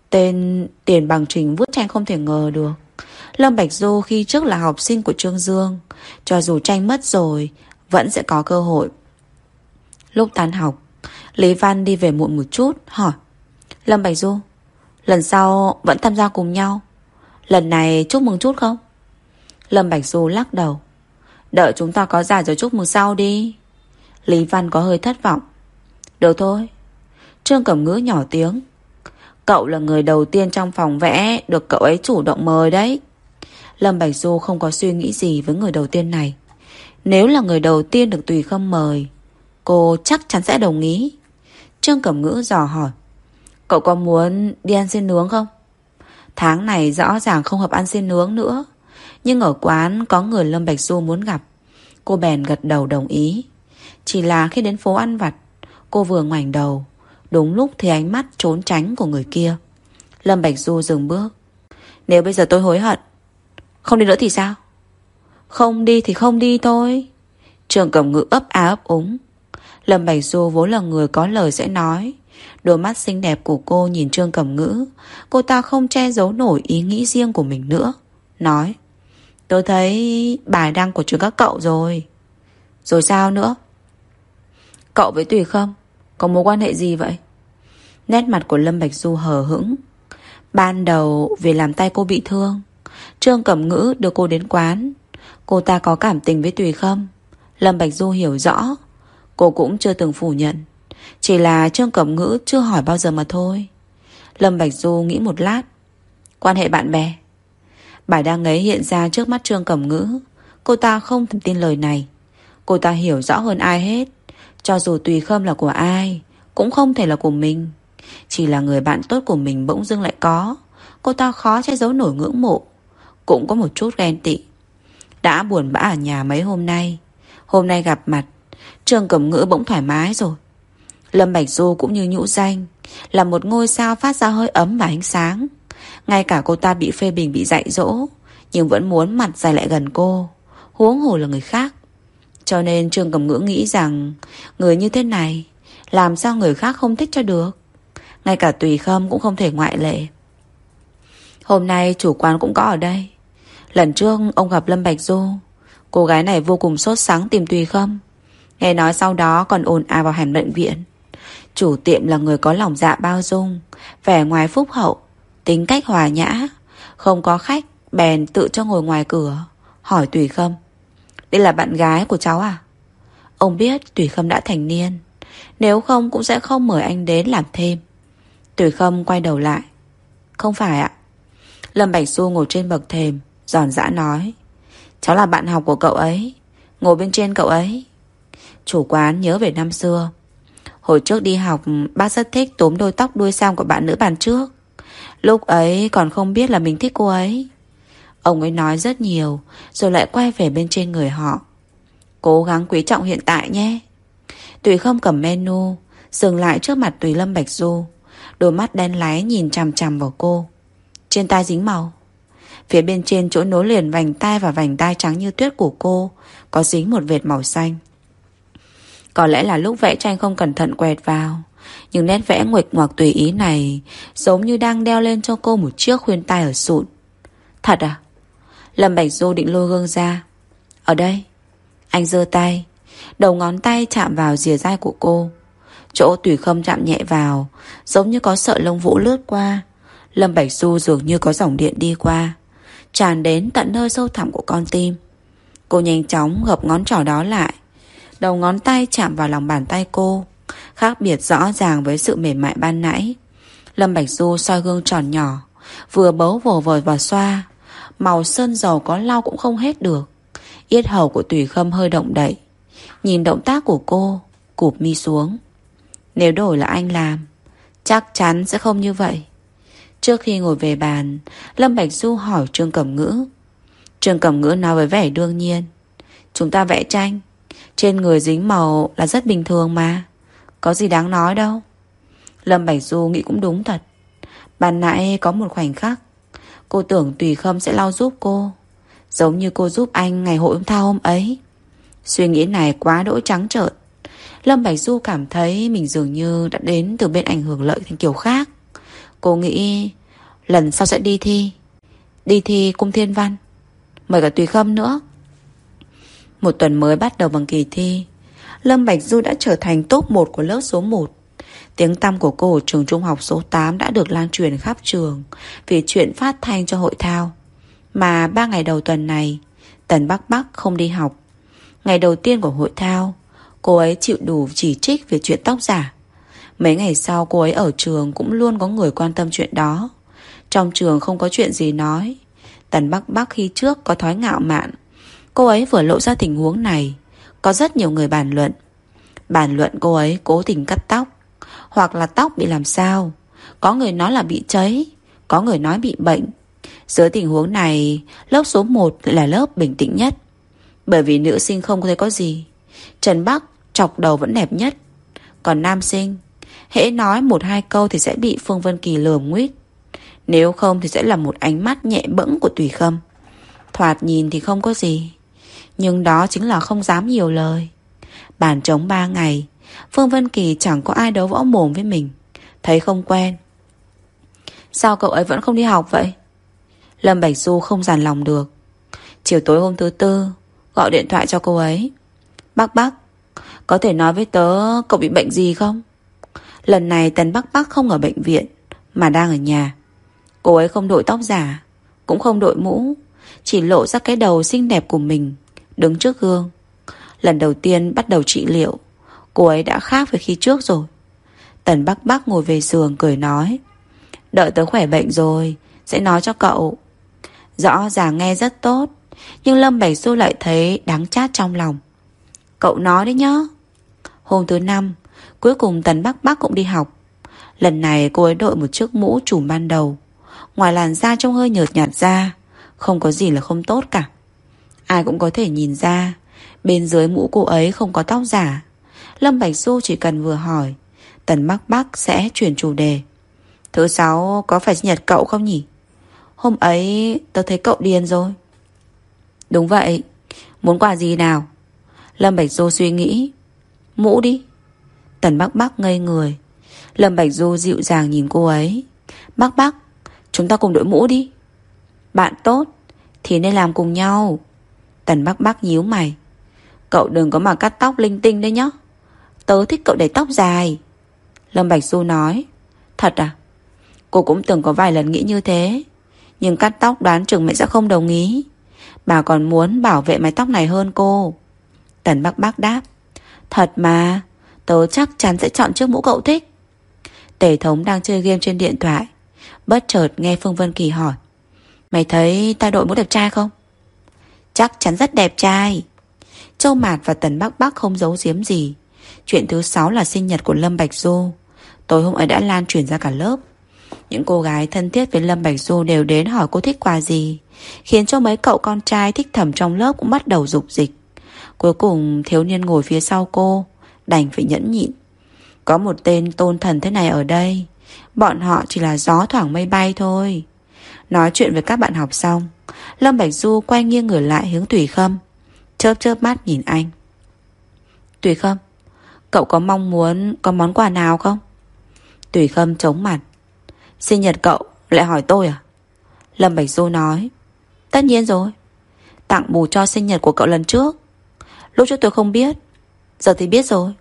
Speaker 1: Tên Tiền Bằng Trình vứt tranh không thể ngờ được. Lâm Bạch Du khi trước là học sinh của Trương Dương, cho dù tranh mất rồi vẫn sẽ có cơ hội. Lúc tan học, Lý Văn đi về muộn một chút, hỏi: Lâm Bạch Du, lần sau vẫn tham gia cùng nhau, lần này chúc mừng chút không? Lâm Bạch Du lắc đầu: Đợi chúng ta có giải rồi chúc mừng sau đi. Lý Văn có hơi thất vọng: Được thôi. Trương Cẩm Ngữ nhỏ tiếng: Cậu là người đầu tiên trong phòng vẽ được cậu ấy chủ động mời đấy. Lâm Bạch Du không có suy nghĩ gì với người đầu tiên này. Nếu là người đầu tiên được Tùy Khâm mời, cô chắc chắn sẽ đồng ý. Trương Cẩm Ngữ dò hỏi: Cậu có muốn đi ăn xiên nướng không? Tháng này rõ ràng không hợp ăn xiên nướng nữa, nhưng ở quán có người Lâm Bạch Du muốn gặp. Cô bèn gật đầu đồng ý. Chỉ là khi đến phố ăn vặt, cô vừa ngoảnh đầu, đúng lúc thấy ánh mắt trốn tránh của người kia. Lâm Bạch Du dừng bước: Nếu bây giờ tôi hối hận, không đi nữa thì sao? Không đi thì không đi thôi. Trương Cẩm Ngữ ấp a ấp úng. Lâm Bạch Du vốn là người có lời sẽ nói. Đôi mắt xinh đẹp của cô nhìn Trương Cẩm Ngữ, cô ta không che giấu nổi ý nghĩ riêng của mình nữa, nói: Tôi thấy bài đăng của trường các cậu rồi. Rồi sao nữa? Cậu với Tùy Khâm có mối quan hệ gì vậy? Nét mặt của Lâm Bạch Du hờ hững. Ban đầu vì làm tay cô bị thương, Trương Cẩm Ngữ đưa cô đến quán. Cô ta có cảm tình với Tùy Khâm, Lâm Bạch Du hiểu rõ. Cô cũng chưa từng phủ nhận, chỉ là Trương Cẩm Ngữ chưa hỏi bao giờ mà thôi. Lâm Bạch Du nghĩ một lát: Quan hệ bạn bè. Bài đăng ấy hiện ra trước mắt Trương Cẩm Ngữ. Cô ta không thể tin lời này. Cô ta hiểu rõ hơn ai hết, cho dù Tùy Khâm là của ai cũng không thể là của mình. Chỉ là người bạn tốt của mình bỗng dưng lại có. Cô ta khó che giấu nổi ngưỡng mộ, cũng có một chút ghen tị. Đã buồn bã ở nhà mấy hôm nay gặp mặt, Trương Cẩm Ngữ bỗng thoải mái rồi. Lâm Bạch Du cũng như nhũ danh, là một ngôi sao phát ra hơi ấm và ánh sáng. Ngay cả cô ta bị phê bình, bị dạy dỗ, nhưng vẫn muốn mặt dày lại gần cô, huống hồ là người khác. Cho nên Trương Cẩm Ngữ nghĩ rằng người như thế này làm sao người khác không thích cho được. Ngay cả Tùy Khâm cũng không thể ngoại lệ. Hôm nay chủ quán cũng có ở đây. Lần trước ông gặp Lâm Bạch Du, cô gái này vô cùng sốt sắng tìm Tùy Khâm, nghe nói sau đó còn ồn ào vào hẻm bệnh viện. Chủ tiệm là người có lòng dạ bao dung, vẻ ngoài phúc hậu, tính cách hòa nhã. Không có khách bèn tự cho ngồi ngoài cửa, hỏi Tùy Khâm: Đây là bạn gái của cháu à? Ông biết Tùy Khâm đã thành niên, nếu không cũng sẽ không mời anh đến làm thêm. Tùy Khâm quay đầu lại: Không phải ạ. Lâm Bạch Du ngồi trên bậc thềm, giòn giã nói: Cháu là bạn học của cậu ấy, ngồi bên trên cậu ấy. Chủ quán nhớ về năm xưa. Hồi trước đi học, bác rất thích túm đôi tóc đuôi sam của bạn nữ bàn trước. Lúc ấy còn không biết là mình thích cô ấy. Ông ấy nói rất nhiều, rồi lại quay về bên trên người họ: Cố gắng quý trọng hiện tại nhé. Tùy Khâm cầm menu, dừng lại trước mặt Tùy Lâm Bạch Du, đôi mắt đen láy nhìn chằm chằm vào cô. Trên tai dính màu. Phía bên trên chỗ nối liền vành tai và vành tai trắng như tuyết của cô có dính một vệt màu xanh. Có lẽ là lúc vẽ tranh không cẩn thận quẹt vào, nhưng nét vẽ nguệch ngoạc tùy ý này giống như đang đeo lên cho cô một chiếc khuyên tai ở sụn. Thật à? Lâm Bạch Du định lôi gương ra. Ở đây. Anh giơ tay, đầu ngón tay chạm vào rìa dai của cô. Chỗ Tùy Khâm chạm nhẹ vào, giống như có sợi lông vũ lướt qua. Lâm Bạch Du dường như có dòng điện đi qua, tràn đến tận nơi sâu thẳm của con tim. Cô nhanh chóng gập ngón trỏ đó lại, đầu ngón tay chạm vào lòng bàn tay cô, khác biệt rõ ràng với sự mềm mại ban nãy. Lâm Bạch Du soi gương tròn nhỏ, vừa bấu vồ vời và xoa. Màu sơn dầu có lau cũng không hết được. Yết hầu của Tùy Khâm hơi động đậy, nhìn động tác của cô, cụp mi xuống. Nếu đổi là anh làm, chắc chắn sẽ không như vậy. Trước khi ngồi về bàn, Lâm Bạch Du hỏi Trương Cẩm Ngữ. Trương Cẩm Ngữ nói với vẻ đương nhiên: Chúng ta vẽ tranh, trên người dính màu là rất bình thường mà, có gì đáng nói đâu. Lâm Bạch Du nghĩ cũng đúng thật. Ban nãy có một khoảnh khắc cô tưởng Tùy Khâm sẽ lau giúp cô, giống như cô giúp anh ngày hội thao hôm ấy. Suy nghĩ này quá đỗi trắng trợn. Lâm Bạch Du cảm thấy mình dường như đã đến từ bên ảnh hưởng lợi thành kiểu khác. Cô nghĩ Lần sau sẽ đi thi. Đi thi cung thiên văn. Mời cả Tùy Khâm nữa. Một tuần mới bắt đầu bằng kỳ thi. Lâm Bạch Du đã trở thành top 1 của lớp số 1. Tiếng tăm của cô ở trường trung học số 8 đã được lan truyền khắp trường vì chuyện phát thanh cho hội thao. Mà 3 ngày đầu tuần này, Tần Bắc Bắc không đi học. Ngày đầu tiên của hội thao, cô ấy chịu đủ chỉ trích về chuyện tóc giả. Mấy ngày sau cô ấy ở trường cũng luôn có người quan tâm chuyện đó. Trong trường không có chuyện gì nói. Tần Bắc Bắc khi trước có thói ngạo mạn. Cô ấy vừa lộ ra tình huống này, có rất nhiều người bàn luận. Bàn luận cô ấy cố tình cắt tóc, hoặc là tóc bị làm sao. Có người nói là bị cháy, có người nói bị bệnh. Dưới tình huống này, lớp số 1 là lớp bình tĩnh nhất. Bởi vì nữ sinh không thấy có gì. Trần Bắc chọc đầu vẫn đẹp nhất. Còn nam sinh, hễ nói 1-2 câu thì sẽ bị Phương Vân Kỳ lườm nguýt. Nếu không thì sẽ là một ánh mắt nhẹ bẫng của Tùy Khâm. Thoạt nhìn thì không có gì, nhưng đó chính là không dám nhiều lời. Bàn trống 3 ngày, Phương Vân Kỳ chẳng có ai đấu võ mồm với mình. Thấy không quen. Sao cậu ấy vẫn không đi học vậy? Lâm Bạch Du không dằn lòng được. Chiều tối hôm thứ Tư, gọi điện thoại cho cô ấy. Bắc Bắc, có thể nói với tớ cậu bị bệnh gì không? Lần này Tần Bắc Bắc không ở bệnh viện, mà đang ở nhà. Cô ấy không đội tóc giả, cũng không đội mũ, chỉ lộ ra cái đầu xinh đẹp của mình, đứng trước gương. Lần đầu tiên bắt đầu trị liệu, cô ấy đã khác với khi trước rồi. Tần Bắc Bắc ngồi về giường cười nói, đợi tớ khỏe bệnh rồi sẽ nói cho cậu. Rõ ràng nghe rất tốt, nhưng Lâm Bạch Du lại thấy đắng chát trong lòng. Cậu nói đấy nhá. Hôm thứ 5, cuối cùng Tần Bắc Bắc cũng đi học. Lần này cô ấy đội một chiếc mũ trùm ban đầu. Ngoài làn da trông hơi nhợt nhạt ra, không có gì là không tốt cả. Ai cũng có thể nhìn ra bên dưới mũ cô ấy không có tóc giả. Lâm Bạch Du chỉ cần vừa hỏi, Tần Bắc Bắc sẽ chuyển chủ đề. Thứ 6 có phải sinh nhật cậu không nhỉ? Hôm ấy tớ thấy cậu điên rồi. Đúng vậy. Muốn quà gì nào? Lâm Bạch Du suy nghĩ. Mũ đi. Tần Bắc Bắc ngây người. Lâm Bạch Du dịu dàng nhìn cô ấy. Bắc Bắc, chúng ta cùng đội mũ đi. Bạn tốt thì nên làm cùng nhau. Tần Bắc Bắc nhíu mày. Cậu đừng có mà cắt tóc linh tinh đấy nhá. Tớ thích cậu để tóc dài. Lâm Bạch Du nói. Thật à? Cô cũng từng có vài lần nghĩ như thế, nhưng cắt tóc đoán chừng mẹ sẽ không đồng ý. Bà còn muốn bảo vệ mái tóc này hơn cô. Tần Bắc Bắc đáp. Thật mà, tớ chắc chắn sẽ chọn chiếc mũ cậu thích. Tề Thống đang chơi game trên điện thoại, bất chợt nghe Phương Vân Kỳ hỏi, mày thấy ta đội mũ đẹp trai không? Chắc chắn rất đẹp trai. Châu Mạt và Tần Bắc Bắc không giấu giếm gì. Chuyện thứ 6 là sinh nhật của Lâm Bạch Du. Tối hôm ấy đã lan truyền ra cả lớp. Những cô gái thân thiết với Lâm Bạch Du đều đến hỏi cô thích quà gì, khiến cho mấy cậu con trai thích thầm trong lớp cũng bắt đầu rục dịch. Cuối cùng thiếu niên ngồi phía sau cô đành phải nhẫn nhịn. Có một tên tôn thần thế này ở đây, bọn họ chỉ là gió thoảng mây bay thôi. Nói chuyện với các bạn học xong, Lâm Bạch Du quay nghiêng người lại hướng Tùy Khâm, chớp chớp mắt nhìn anh. Tùy Khâm, cậu có mong muốn có món quà nào không? Tùy Khâm chống mặt. Sinh nhật cậu lại hỏi tôi à? Lâm Bạch Du nói. Tất nhiên rồi. Tặng bù cho sinh nhật của cậu lần trước. Lúc trước tôi không biết, giờ thì biết rồi.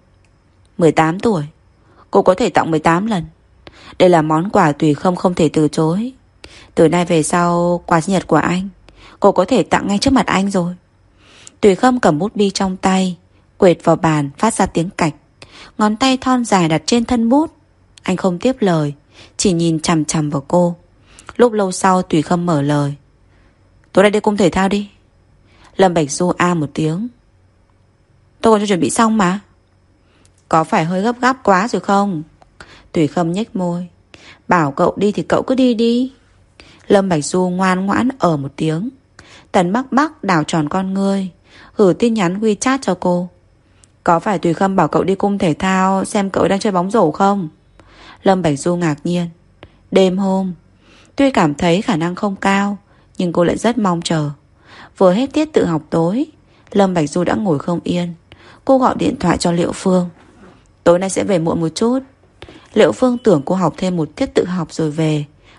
Speaker 1: 18 tuổi, cô có thể tặng 18 lần. Đây là món quà Tùy Khâm không thể từ chối. Từ nay về sau, quà sinh nhật của anh cô có thể tặng ngay trước mặt anh rồi. Tùy Khâm cầm bút bi trong tay, quệt vào bàn phát ra tiếng cạch. Ngón tay thon dài đặt trên thân bút. Anh không tiếp lời, chỉ nhìn chằm chằm vào cô. Lúc lâu sau Tùy Khâm mở lời. Tối nay đi cung thể thao đi. Lâm Bạch Du a một tiếng. Tôi còn chưa chuẩn bị xong mà. Có phải hơi gấp gáp quá rồi không? Tùy Khâm nhếch môi. Bảo cậu đi thì cậu cứ đi đi. Lâm Bạch Du ngoan ngoãn ở một tiếng. Tần Bắc Bắc đảo tròn con ngươi, gửi tin nhắn WeChat cho cô. Có phải Tùy Khâm bảo cậu đi cung thể thao xem cậu đang chơi bóng rổ không? Lâm Bạch Du ngạc nhiên. Đêm hôm, tuy cảm thấy khả năng không cao, nhưng cô lại rất mong chờ. Vừa hết tiết tự học tối, Lâm Bạch Du đã ngồi không yên. Cô gọi điện thoại cho Liệu Phương. Tối nay sẽ về muộn một chút. Liệu Phương tưởng cô học thêm một tiết tự học rồi về,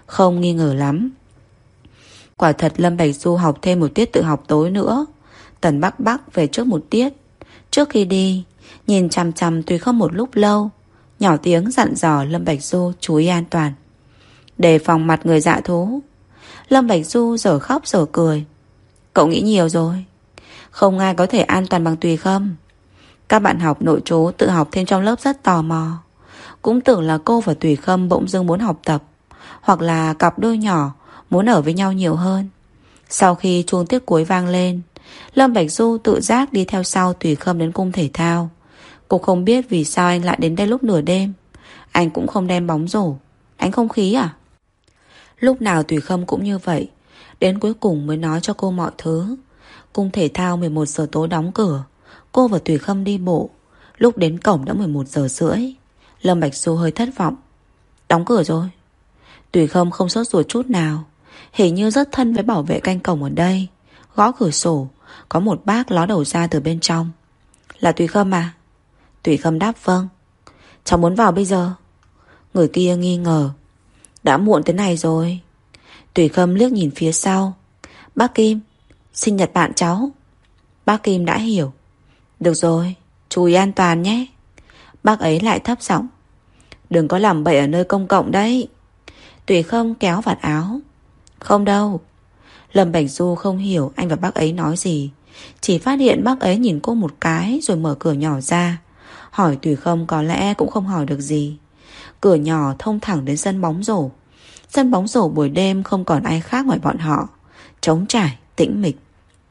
Speaker 1: không nghi ngờ lắm. Quả thật Lâm Bạch Du học thêm một tiết tự học tối nữa. Tần Bắc Bắc về trước một tiết. Trước khi đi, nhìn chằm chằm Tùy Không một lúc lâu, nhỏ tiếng dặn dò Lâm Bạch Du chú ý an toàn, đề phòng mặt người dạ thú. Lâm Bạch Du giờ khóc giờ cười. Cậu nghĩ nhiều rồi. Không ai có thể an toàn bằng Tùy Không. Các bạn học nội trú tự học thêm trong lớp rất tò mò, cũng tưởng là cô và Tùy Không bỗng dưng muốn học tập, hoặc là cặp đôi nhỏ muốn ở với nhau nhiều hơn. Sau khi chuông tiết cuối vang lên, Lâm Bạch Du tự giác đi theo sau Tùy Không đến cung thể thao. Cô không biết vì sao anh lại đến đây lúc nửa đêm. Anh cũng không đem bóng rổ. Anh không khí à? Lúc nào Tùy Không cũng như vậy, đến cuối cùng mới nói cho cô mọi thứ. Cung thể thao 11 giờ tối đóng cửa. Cô và Tùy Không đi bộ. Lúc đến cổng đã 11 giờ rưỡi. Lâm Bạch Du hơi thất vọng. Đóng cửa rồi. Tùy Không không sốt ruột chút nào, hình như rất thân với bảo vệ canh cổng ở đây. Gõ cửa sổ, có một bác ló đầu ra từ bên trong. Là Tùy Không à? Tùy Không đáp vâng. Cháu muốn vào bây giờ. Người kia nghi ngờ. Đã muộn thế này rồi. Tùy Không liếc nhìn phía sau. Bác Kim, sinh nhật bạn cháu. Bác Kim đã hiểu. Được rồi, chú ý an toàn nhé. Bác ấy lại thấp giọng. Đừng có làm bậy ở nơi công cộng đấy. Tùy Không kéo vạt áo. Không đâu. Lâm Bạch Du không hiểu anh và bác ấy nói gì, chỉ phát hiện bác ấy nhìn cô một cái rồi mở cửa nhỏ ra. Hỏi Tùy Không có lẽ cũng không hỏi được gì. Cửa nhỏ thông thẳng đến sân bóng rổ. Sân bóng rổ buổi đêm không còn ai khác ngoài bọn họ. Trống trải, tĩnh mịch.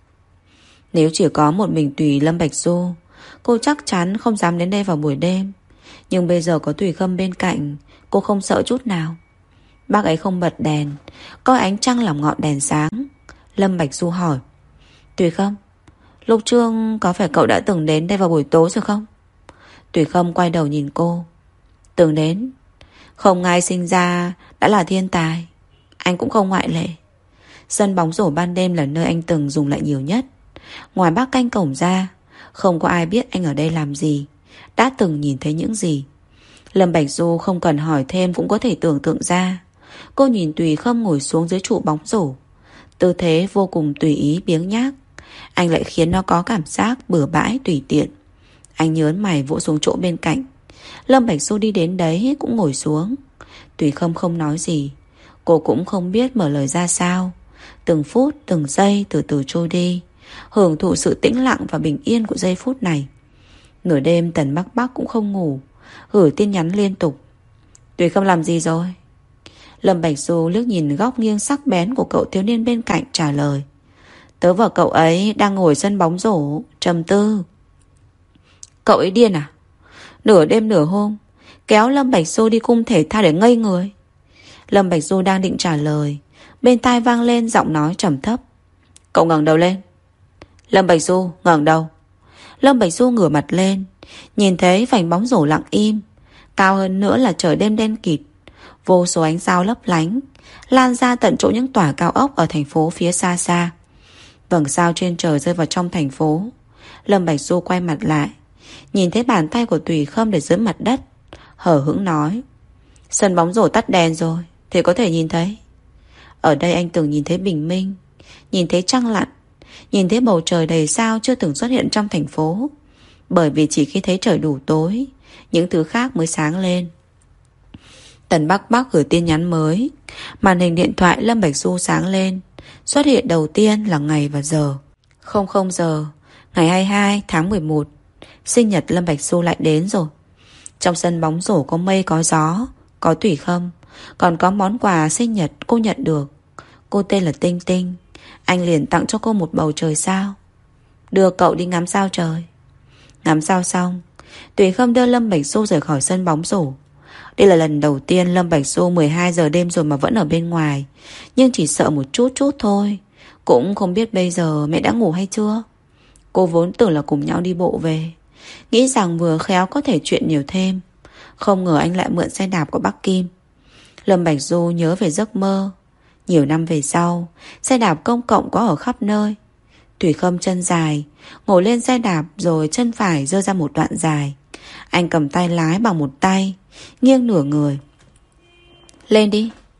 Speaker 1: Nếu chỉ có một mình Lâm Bạch Du, cô chắc chắn không dám đến đây vào buổi đêm. Nhưng bây giờ có Tùy Không bên cạnh, cô không sợ chút nào. Bác ấy không bật đèn, coi ánh trăng làm ngọn đèn sáng. Lâm Bạch Du hỏi. Tùy Không, lúc trước có phải cậu đã từng đến đây vào buổi tối rồi không? Tùy Không quay đầu nhìn cô. Từng đến. Không ai sinh ra đã là thiên tài. Anh cũng không ngoại lệ. Sân bóng rổ ban đêm là nơi anh từng dùng lại nhiều nhất. Ngoài bác canh cổng ra, không có ai biết anh ở đây làm gì, đã từng nhìn thấy những gì. Lâm Bạch Du không cần hỏi thêm cũng có thể tưởng tượng ra. Cô nhìn Tùy Không ngồi xuống dưới trụ bóng rổ, tư thế vô cùng tùy ý biếng nhác. Anh lại khiến nó có cảm giác bừa bãi tùy tiện. Anh nhớn mày vỗ xuống chỗ bên cạnh. Lâm Bạch Du đi đến đấy cũng ngồi xuống. Tùy Không không nói gì. Cô cũng không biết mở lời ra sao. Từng phút từng giây từ từ trôi đi, hưởng thụ sự tĩnh lặng và bình yên của giây phút này. Nửa đêm Tần Bắc Bắc cũng không ngủ, gửi tin nhắn liên tục. Tùy Không làm gì rồi? Lâm Bạch Du liếc nhìn góc nghiêng sắc bén của cậu thiếu niên bên cạnh trả lời. Tớ và cậu ấy đang ngồi sân bóng rổ trầm tư. Cậu ấy điên à? Nửa đêm nửa hôm kéo Lâm Bạch Du đi cung thể thao để ngây người. Lâm Bạch Du đang định trả lời, bên tai vang lên giọng nói trầm thấp. Cậu ngẩng đầu lên. Lâm Bạch Du ngẩng đầu. Lâm Bạch Du ngửa mặt lên, nhìn thấy vành bóng rổ lặng im. Cao hơn nữa là trời đêm đen kịt, vô số ánh sao lấp lánh lan ra tận chỗ những tòa cao ốc ở thành phố phía xa xa. Vầng sao trên trời rơi vào trong thành phố. Lâm Bạch Du quay mặt lại, nhìn thấy bàn tay của Tùy Không để dưới mặt đất, hờ hững nói. Sân bóng rổ tắt đèn rồi thì có thể nhìn thấy. Ở đây anh từng nhìn thấy bình minh, nhìn thấy trăng lặn, nhìn thấy bầu trời đầy sao chưa từng xuất hiện trong thành phố. Bởi vì chỉ khi thấy trời đủ tối, những thứ khác mới sáng lên. Tần Bắc Bắc gửi tin nhắn mới. Màn hình điện thoại Lâm Bạch Du sáng lên. Xuất hiện đầu tiên là ngày và giờ. 00 giờ ngày 22 tháng 11. Sinh nhật Lâm Bạch Du lại đến rồi. Trong sân bóng rổ có mây có gió, có Tùy Không, còn có món quà sinh nhật cô nhận được. Cô tên là Tinh Tinh. Anh liền tặng cho cô một bầu trời sao. Đưa cậu đi ngắm sao trời. Ngắm sao xong, Tùy Không đưa Lâm Bạch Du rời khỏi sân bóng rổ. Đây là lần đầu tiên Lâm Bạch Du 12 giờ đêm rồi mà vẫn ở bên ngoài. Nhưng chỉ sợ một chút thôi. Cũng không biết bây giờ mẹ đã ngủ hay chưa. Cô vốn tưởng là cùng nhau đi bộ về, nghĩ rằng vừa khéo có thể chuyện nhiều thêm. Không ngờ anh lại mượn xe đạp của bác Kim. Lâm Bạch Du nhớ về giấc mơ. Nhiều năm về sau, xe đạp công cộng có ở khắp nơi. Tùy Không chân dài, ngồi lên xe đạp rồi chân phải giơ ra một đoạn dài. Anh cầm tay lái bằng một tay, nghiêng nửa người. Lên đi.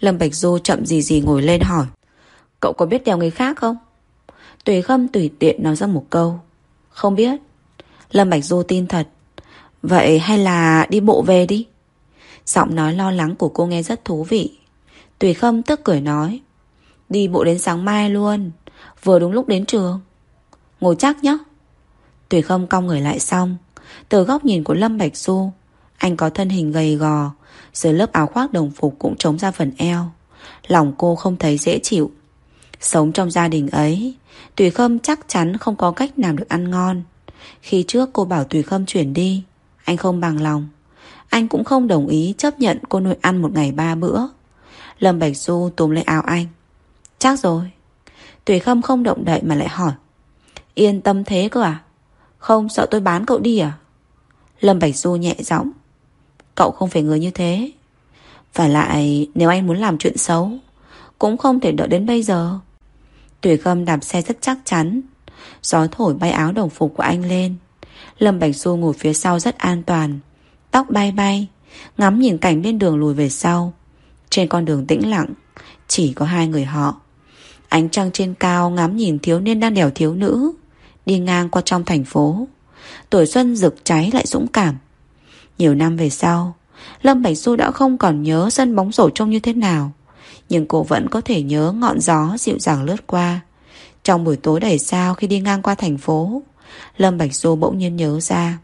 Speaker 1: Lâm Bạch Du chậm gì gì ngồi lên hỏi: Cậu có biết đèo người khác không? Tùy Khâm tùy tiện nói ra một câu: Không biết. Lâm Bạch Du tin thật: Vậy hay là đi bộ về đi. Giọng nói lo lắng của cô nghe rất thú vị. Tùy Khâm tức cười nói: Đi bộ đến sáng mai luôn, vừa đúng lúc đến trường. Ngồi chắc nhé. Tùy Khâm cong người lại xong. Từ góc nhìn của Lâm Bạch Du, anh có thân hình gầy gò, dưới lớp áo khoác đồng phục cũng trống ra phần eo. Lòng cô không thấy dễ chịu. Sống trong gia đình ấy, Tùy Khâm chắc chắn không có cách nào được ăn ngon. Khi trước cô bảo Tùy Khâm chuyển đi, anh không bằng lòng. Anh cũng không đồng ý chấp nhận cô nuôi ăn một ngày 3 bữa. Lâm Bạch Du túm lấy áo anh: Chắc rồi. Tùy Khâm không động đậy mà lại hỏi: Yên tâm thế cơ à? Không sợ tôi bán cậu đi à? Lâm Bạch Du nhẹ giọng: Cậu không phải người như thế. Và lại nếu anh muốn làm chuyện xấu, cũng không thể đợi đến bây giờ. Tùy Khâm đạp xe rất chắc chắn. Gió thổi bay áo đồng phục của anh lên. Lâm Bạch Du ngồi phía sau rất an toàn. Tóc bay bay, ngắm nhìn cảnh bên đường lùi về sau. Trên con đường tĩnh lặng, chỉ có hai người họ. Ánh trăng trên cao ngắm nhìn thiếu niên đang đèo thiếu nữ đi ngang qua trong thành phố. Tuổi xuân rực cháy lại dũng cảm. Nhiều năm về sau, Lâm Bạch Du đã không còn nhớ sân bóng rổ trông như thế nào, nhưng cô vẫn có thể nhớ ngọn gió dịu dàng lướt qua. Trong buổi tối đầy sao khi đi ngang qua thành phố, Lâm Bạch Du bỗng nhiên nhớ ra: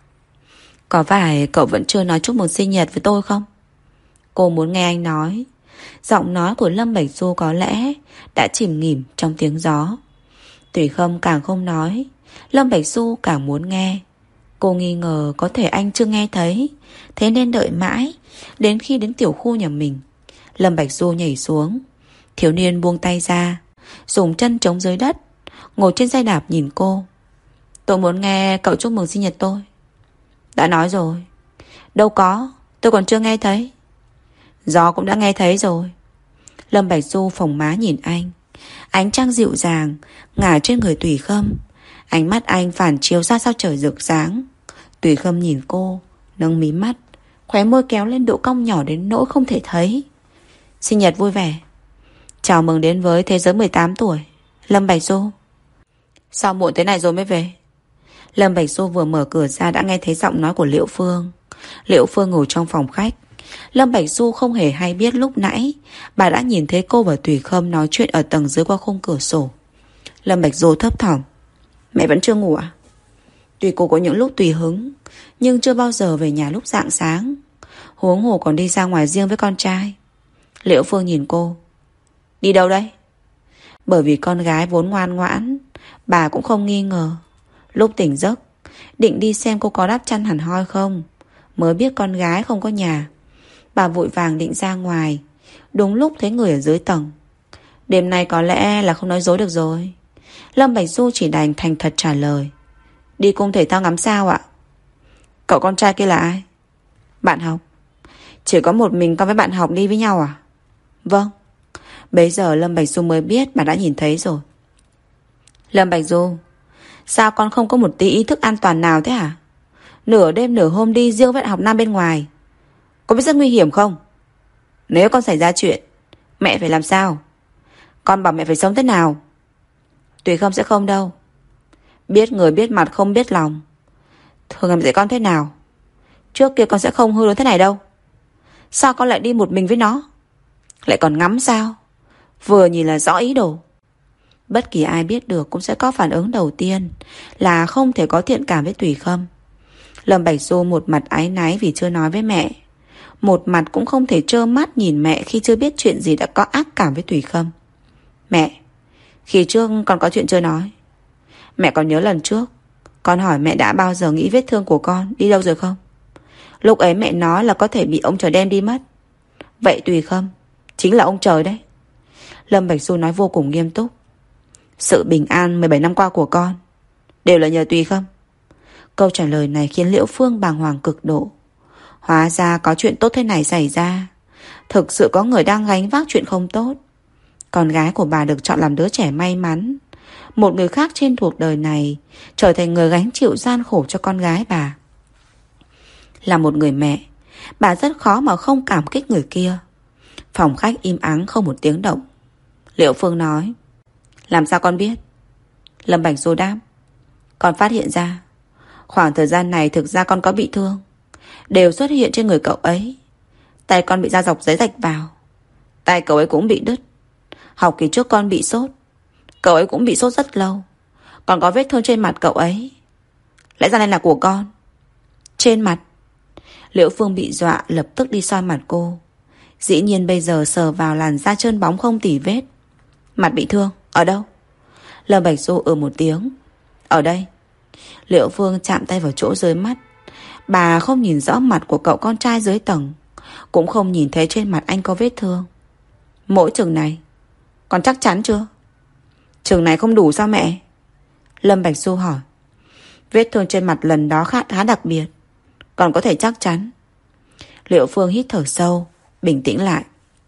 Speaker 1: Có phải cậu vẫn chưa nói chúc mừng sinh nhật với tôi không? Cô muốn nghe anh nói. Giọng nói của Lâm Bạch Du có lẽ đã chìm nghỉm trong tiếng gió. Tùy Khâm càng không nói, Lâm Bạch Du càng muốn nghe. Cô nghi ngờ có thể anh chưa nghe thấy, thế nên đợi mãi đến khi đến tiểu khu nhà mình. Lâm Bạch Du nhảy xuống. Thiếu niên buông tay ra, dùng chân chống dưới đất, ngồi trên xe đạp nhìn cô. Tôi muốn nghe cậu chúc mừng sinh nhật tôi. Đã nói rồi. Đâu có, tôi còn chưa nghe thấy. Gió cũng đã nghe thấy rồi. Lâm Bạch Du phồng má nhìn anh. Ánh trăng dịu dàng ngả trên người Tùy Khâm. Ánh mắt anh phản chiếu ra sao trời rực sáng. Tùy Khâm nhìn cô, nâng mí mắt, khóe môi kéo lên độ cong nhỏ đến nỗi không thể thấy. Sinh nhật vui vẻ. Chào mừng đến với thế giới 18 tuổi, Lâm Bạch Du. Sao muộn thế này rồi mới về? Lâm Bạch Du vừa mở cửa ra đã nghe thấy giọng nói của Liễu Phương. Liễu Phương ngồi trong phòng khách. Lâm Bạch Du không hề hay biết lúc nãy bà đã nhìn thấy cô và Tùy Khâm nói chuyện ở tầng dưới qua khung cửa sổ. Lâm Bạch Du thấp thỏm: Mẹ vẫn chưa ngủ à? Tuy cô có những lúc tùy hứng, nhưng chưa bao giờ về nhà lúc rạng sáng, huống hồ còn đi ra ngoài riêng với con trai. Liễu Phương nhìn cô: Đi đâu đây? Bởi vì con gái vốn ngoan ngoãn, bà cũng không nghi ngờ. Lúc tỉnh giấc, định đi xem cô có đắp chăn hẳn hoi không, mới biết con gái không có nhà. Bà vội vàng định ra ngoài, đúng lúc thấy người ở dưới tầng. Đêm nay có lẽ là không nói dối được rồi. Lâm Bạch Du chỉ đành thành thật trả lời: Đi cung thể thao ngắm sao ạ. Cậu con trai kia là ai? Bạn học. Chỉ có một mình con với bạn học đi với nhau à? Vâng. Bấy giờ Lâm Bạch Du mới biết bà đã nhìn thấy rồi. Lâm Bạch Du, sao con không có một tí ý thức an toàn nào thế hả? Nửa đêm nửa hôm đi riêng với bạn học nam bên ngoài, có biết rất nguy hiểm không? Nếu con xảy ra chuyện, mẹ phải làm sao? Con bảo mẹ phải sống thế nào? Tùy Khâm sẽ không đâu. Biết người biết mặt không biết lòng. Thường em dạy con thế nào? Trước kia con sẽ không hư đến thế này đâu. Sao con lại đi một mình với nó? Lại còn ngắm sao? Vừa nhìn là rõ ý đồ. Bất kỳ ai biết được cũng sẽ có phản ứng đầu tiên là không thể có thiện cảm với Tùy Khâm. Lâm Bạch Du một mặt áy náy vì chưa nói với mẹ, một mặt cũng không thể trơ mắt nhìn mẹ khi chưa biết chuyện gì đã có ác cảm với Tùy Khâm. Mẹ, khi trước con có chuyện chưa nói. Mẹ còn nhớ lần trước con hỏi mẹ đã bao giờ nghĩ vết thương của con đi đâu rồi không? Lúc ấy mẹ nói là có thể bị ông trời đem đi mất. Vậy Tùy Khâm chính là ông trời đấy. Lâm Bạch Du nói vô cùng nghiêm túc. Sự bình an 17 năm qua của con đều là nhờ Tùy Khâm. Câu trả lời này khiến Liễu Phương bàng hoàng cực độ. Hóa ra có chuyện tốt thế này xảy ra. Thực sự có người đang gánh vác chuyện không tốt. Con gái của bà được chọn làm đứa trẻ may mắn. Một người khác trên cuộc đời này trở thành người gánh chịu gian khổ cho con gái bà. Là một người mẹ, bà rất khó mà không cảm kích người kia. Phòng khách im ắng không một tiếng động. Liệu Phương nói: làm sao con biết? Lâm Bạch Du đáp: con phát hiện ra khoảng thời gian này thực ra con có bị thương, đều xuất hiện trên người cậu ấy. Tay con bị dao dọc giấy rạch vào, tay cậu ấy cũng bị đứt. Học kỳ trước con bị sốt, cậu ấy cũng bị sốt rất lâu. Còn có vết thương trên mặt cậu ấy. Lẽ ra đây là của con. Trên mặt? Liễu Phương bị dọa, lập tức đi soi mặt cô. Dĩ nhiên bây giờ sờ vào làn da trơn bóng không tì vết. Mặt bị thương, ở đâu? Lâm Bạch Du một tiếng: ở đây. Liễu Phương chạm tay vào chỗ dưới mắt. Bà không nhìn rõ mặt của cậu con trai dưới tầng, cũng không nhìn thấy trên mặt anh có vết thương. Mỗi chừng này. Con chắc chắn chưa? Chừng này không đủ sao mẹ? Lâm Bạch Du hỏi. Vết thương trên mặt lần đó khá đặc biệt, còn có thể chắc chắn. Liễu Phương hít thở sâu, bình tĩnh lại.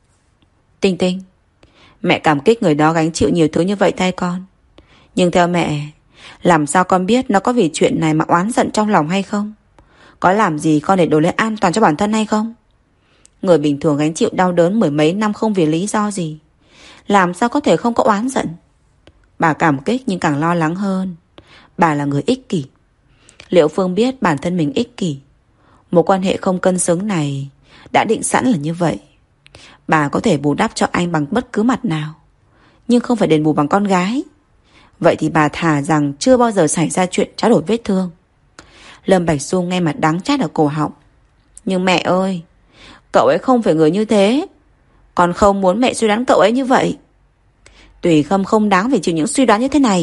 Speaker 1: Tinh Tinh, mẹ cảm kích người đó gánh chịu nhiều thứ như vậy thay con. Nhưng theo mẹ, làm sao con biết nó có vì chuyện này mà oán giận trong lòng hay không? Có làm gì con để đổi lấy an toàn cho bản thân hay không? Người bình thường gánh chịu đau đớn mười mấy năm không vì lý do gì, làm sao có thể không có oán giận? Bà cảm kích nhưng càng lo lắng hơn. Bà là người ích kỷ. Liễu Phương biết bản thân mình ích kỷ. Mối quan hệ không cân xứng này đã định sẵn là như vậy. Bà có thể bù đắp cho anh bằng bất cứ mặt nào, nhưng không phải đền bù bằng con gái. Vậy thì bà thà rằng chưa bao giờ xảy ra chuyện trao đổi vết thương. Lâm Bạch Du nghe mặt đắng chát ở cổ họng. Nhưng mẹ ơi, cậu ấy không phải người như thế. Con không muốn mẹ suy đoán cậu ấy như vậy. Tùy Khâm không đáng phải chịu những suy đoán như thế này.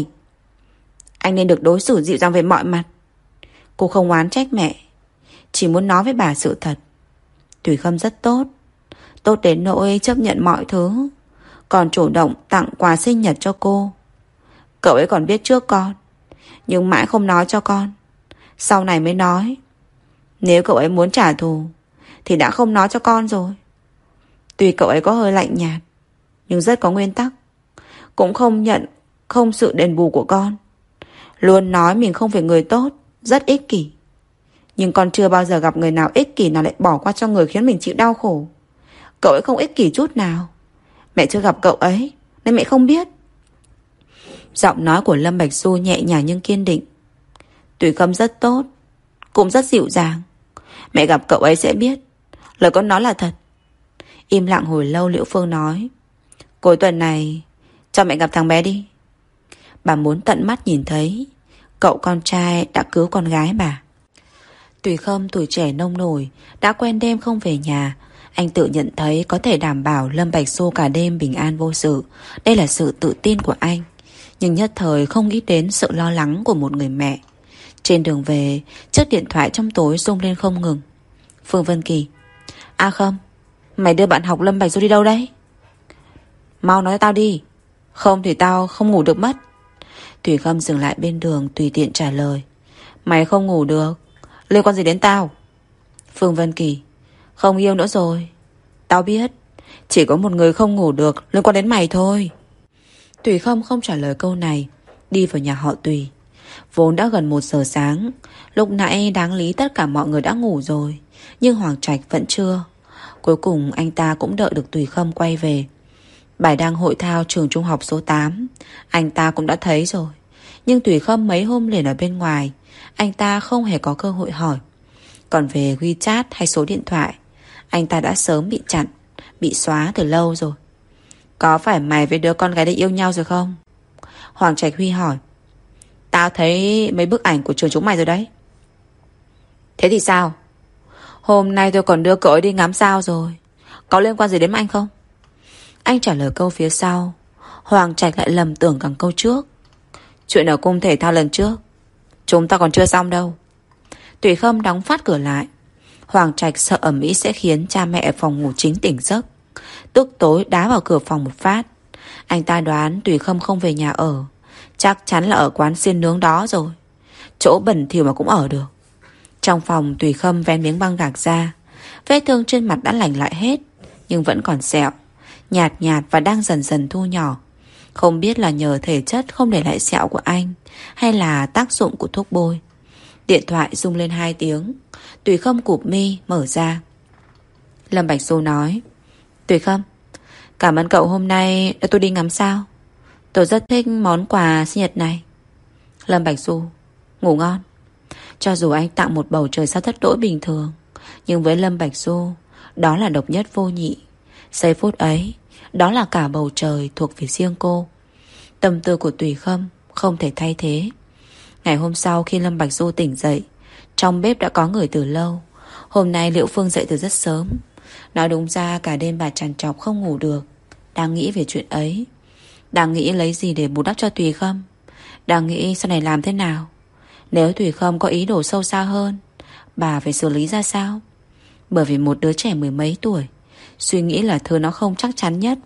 Speaker 1: Anh nên được đối xử dịu dàng về mọi mặt. Cô không oán trách mẹ, chỉ muốn nói với bà sự thật. Tùy Khâm rất tốt, tốt đến nỗi chấp nhận mọi thứ, còn chủ động tặng quà sinh nhật cho cô. Cậu ấy còn biết trước con, nhưng mãi không nói cho con, sau này mới nói. Nếu cậu ấy muốn trả thù thì đã không nói cho con rồi. Tuy cậu ấy có hơi lạnh nhạt, nhưng rất có nguyên tắc, cũng không nhận không sự đền bù của con. Luôn nói mình không phải người tốt, rất ích kỷ. Nhưng con chưa bao giờ gặp người nào ích kỷ nào lại bỏ qua cho người khiến mình chịu đau khổ. Cậu ấy không ích kỷ chút nào. Mẹ chưa gặp cậu ấy nên mẹ không biết. Giọng nói của Lâm Bạch Du nhẹ nhàng nhưng kiên định. Tùy Khâm rất tốt, cũng rất dịu dàng. Mẹ gặp cậu ấy sẽ biết lời con nói là thật. Im lặng hồi lâu, Liễu Phương nói: cuối tuần này cho mẹ gặp thằng bé đi. Bà muốn tận mắt nhìn thấy cậu con trai đã cứu con gái bà. Tùy Khâm tuổi trẻ nông nổi, đã quen đêm không về nhà. Anh tự nhận thấy có thể đảm bảo Lâm Bạch Du cả đêm bình an vô sự. Đây là sự tự tin của anh. Nhưng nhất thời không nghĩ đến sự lo lắng của một người mẹ. Trên đường về, chiếc điện thoại trong tối rung lên không ngừng. Phương Vân Kỳ: A Khâm, mày đưa bạn học Lâm Bạch Du đi đâu đấy? Mau nói cho tao đi, không thì tao không ngủ được mất. Tùy Khâm dừng lại bên đường, tùy tiện trả lời: mày không ngủ được, liên quan gì đến tao? Phương Vân Kỳ: không yêu nữa rồi. Tao biết, chỉ có một người không ngủ được liên quan đến mày thôi. Tùy Khâm không trả lời câu này, đi vào nhà họ Tùy. Vốn đã gần 1 giờ sáng, lúc nãy đáng lý tất cả mọi người đã ngủ rồi, nhưng Hoàng Trạch vẫn chưa. Cuối cùng anh ta cũng đợi được Tùy Khâm quay về. Bài đăng hội thao trường trung học số 8 anh ta cũng đã thấy rồi, nhưng Tùy Khâm mấy hôm liền ở bên ngoài, anh ta không hề có cơ hội hỏi. Còn về WeChat hay số điện thoại, anh ta đã sớm bị chặn, bị xóa từ lâu rồi. Có phải mày với đứa con gái đấy yêu nhau rồi không? Hoàng Trạch Huy hỏi. Tao thấy mấy bức ảnh của trường chúng mày rồi đấy. Thế thì sao? Hôm nay tôi còn đưa cậu ấy đi ngắm sao rồi. Có liên quan gì đến anh không? Anh trả lời câu phía sau, Hoàng Trạch lại lầm tưởng cả câu trước. Chuyện ở cung thể thao lần trước chúng ta còn chưa xong đâu. Tùy Khâm đóng phát cửa lại. Hoàng Trạch sợ ầm ĩ sẽ khiến cha mẹ ở phòng ngủ chính tỉnh giấc, tức tối đá vào cửa phòng một phát. Anh ta đoán Tùy Khâm không về nhà ở, chắc chắn là ở quán xiên nướng đó rồi. Chỗ bẩn thỉu mà cũng ở được. Trong phòng, Tùy Khâm vén miếng băng gạc ra. Vết thương trên mặt đã lành lại hết, nhưng vẫn còn sẹo, nhạt nhạt và đang dần dần thu nhỏ. Không biết là nhờ thể chất không để lại sẹo của anh, hay là tác dụng của thuốc bôi. Điện thoại rung lên 2 tiếng. Tùy Khâm cụp mi mở ra. Lâm Bạch Du nói: Tùy Khâm, cảm ơn cậu hôm nay đã tôi đi ngắm sao. Tôi rất thích món quà sinh nhật này. Lâm Bạch Du, ngủ ngon. Cho dù anh tặng một bầu trời sao thất lỗi bình thường, nhưng với Lâm Bạch Du, đó là độc nhất vô nhị. Giây phút ấy, đó là cả bầu trời thuộc về riêng cô. Tâm tư của Tùy Khâm không thể thay thế. Ngày hôm sau khi Lâm Bạch Du tỉnh dậy, trong bếp đã có người từ lâu. Hôm nay Liễu Phương dậy từ rất sớm. Nói đúng ra cả đêm bà trằn trọc không ngủ được, đang nghĩ về chuyện ấy. Đang nghĩ lấy gì để bù đắp cho Tùy Khâm. Đang nghĩ sau này làm thế nào. Nếu Tùy Khâm có ý đồ sâu xa hơn, bà phải xử lý ra sao. Bởi vì một đứa trẻ mười mấy tuổi, suy nghĩ là thứ nó không chắc chắn nhất.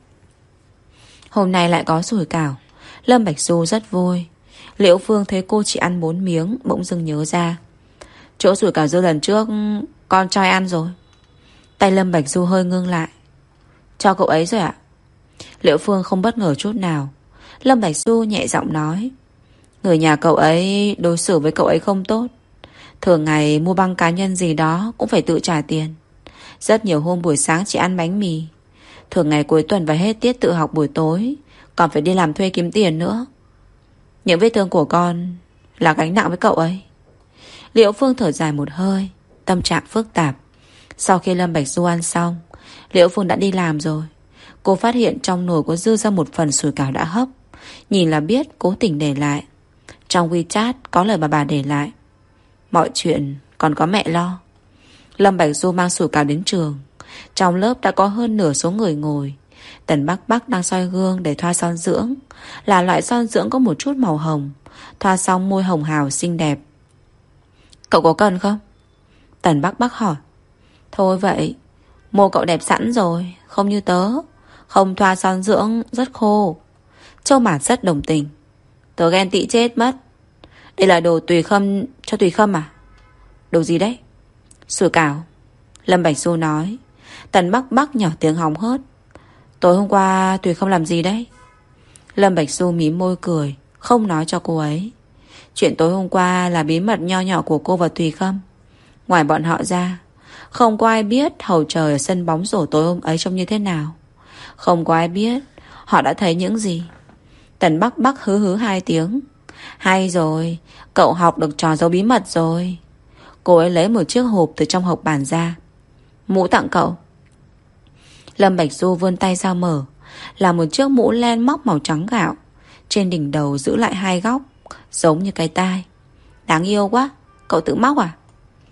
Speaker 1: Hôm nay lại có sủi cảo. Lâm Bạch Du rất vui. Liễu Phương thấy cô chỉ ăn 4 miếng, bỗng dưng nhớ ra. Chỗ sủi cảo dưa lần trước con cho ai ăn rồi? Tay Lâm Bạch Du hơi ngưng lại. Cho cậu ấy rồi ạ? Liễu Phương không bất ngờ chút nào. Lâm Bạch Du nhẹ giọng nói. Người nhà cậu ấy đối xử với cậu ấy không tốt. Thường ngày mua băng cá nhân gì đó cũng phải tự trả tiền. Rất nhiều hôm buổi sáng chỉ ăn bánh mì. Thường ngày cuối tuần và hết tiết tự học buổi tối, còn phải đi làm thuê kiếm tiền nữa. Những vết thương của con là gánh nặng với cậu ấy. Liễu Phương thở dài một hơi, tâm trạng phức tạp. Sau khi Lâm Bạch Du ăn xong, Liễu Phương đã đi làm rồi. Cô phát hiện trong nồi có dư ra một phần sủi cảo đã hấp. Nhìn là biết cố tình để lại. Trong WeChat có lời bà để lại. Mọi chuyện còn có mẹ lo. Lâm Bạch Du mang sủi cảo đến trường. Trong lớp đã có hơn nửa số người ngồi. Tần Bắc Bắc đang soi gương để thoa son dưỡng. Là loại son dưỡng có một chút màu hồng. Thoa xong môi hồng hào xinh đẹp. Cậu có cần không? Tần Bắc Bắc hỏi. Thôi vậy, môi cậu đẹp sẵn rồi, không như tớ. Không thoa son dưỡng rất khô. Châu Mạt rất đồng tình. Tớ ghen tị chết mất. Đây là đồ Tùy Khâm cho Tùy Khâm à? Đồ gì đấy? Sủi cảo, Lâm Bạch Du nói. Tần Bắc Bắc nhỏ tiếng hóng hớt. Tối hôm qua Tùy Khâm làm gì đấy? Lâm Bạch Du mím môi cười, không nói cho cô ấy. Chuyện tối hôm qua là bí mật nho nhỏ của cô và Tùy Khâm. Ngoài bọn họ ra, không có ai biết hầu trời ở sân bóng rổ tối hôm ấy trông như thế nào. Không có ai biết họ đã thấy những gì. Tần Bắc Bắc hứ hứ 2 tiếng. Hay rồi, cậu học được trò giấu bí mật rồi. Cô ấy lấy một chiếc hộp từ trong hộp bàn ra. Mũ tặng cậu. Lâm Bạch Du vươn tay ra mở. Là một chiếc mũ len móc màu trắng gạo. Trên đỉnh đầu giữ lại 2 góc, giống như cái tai. Đáng yêu quá. Cậu tự móc à?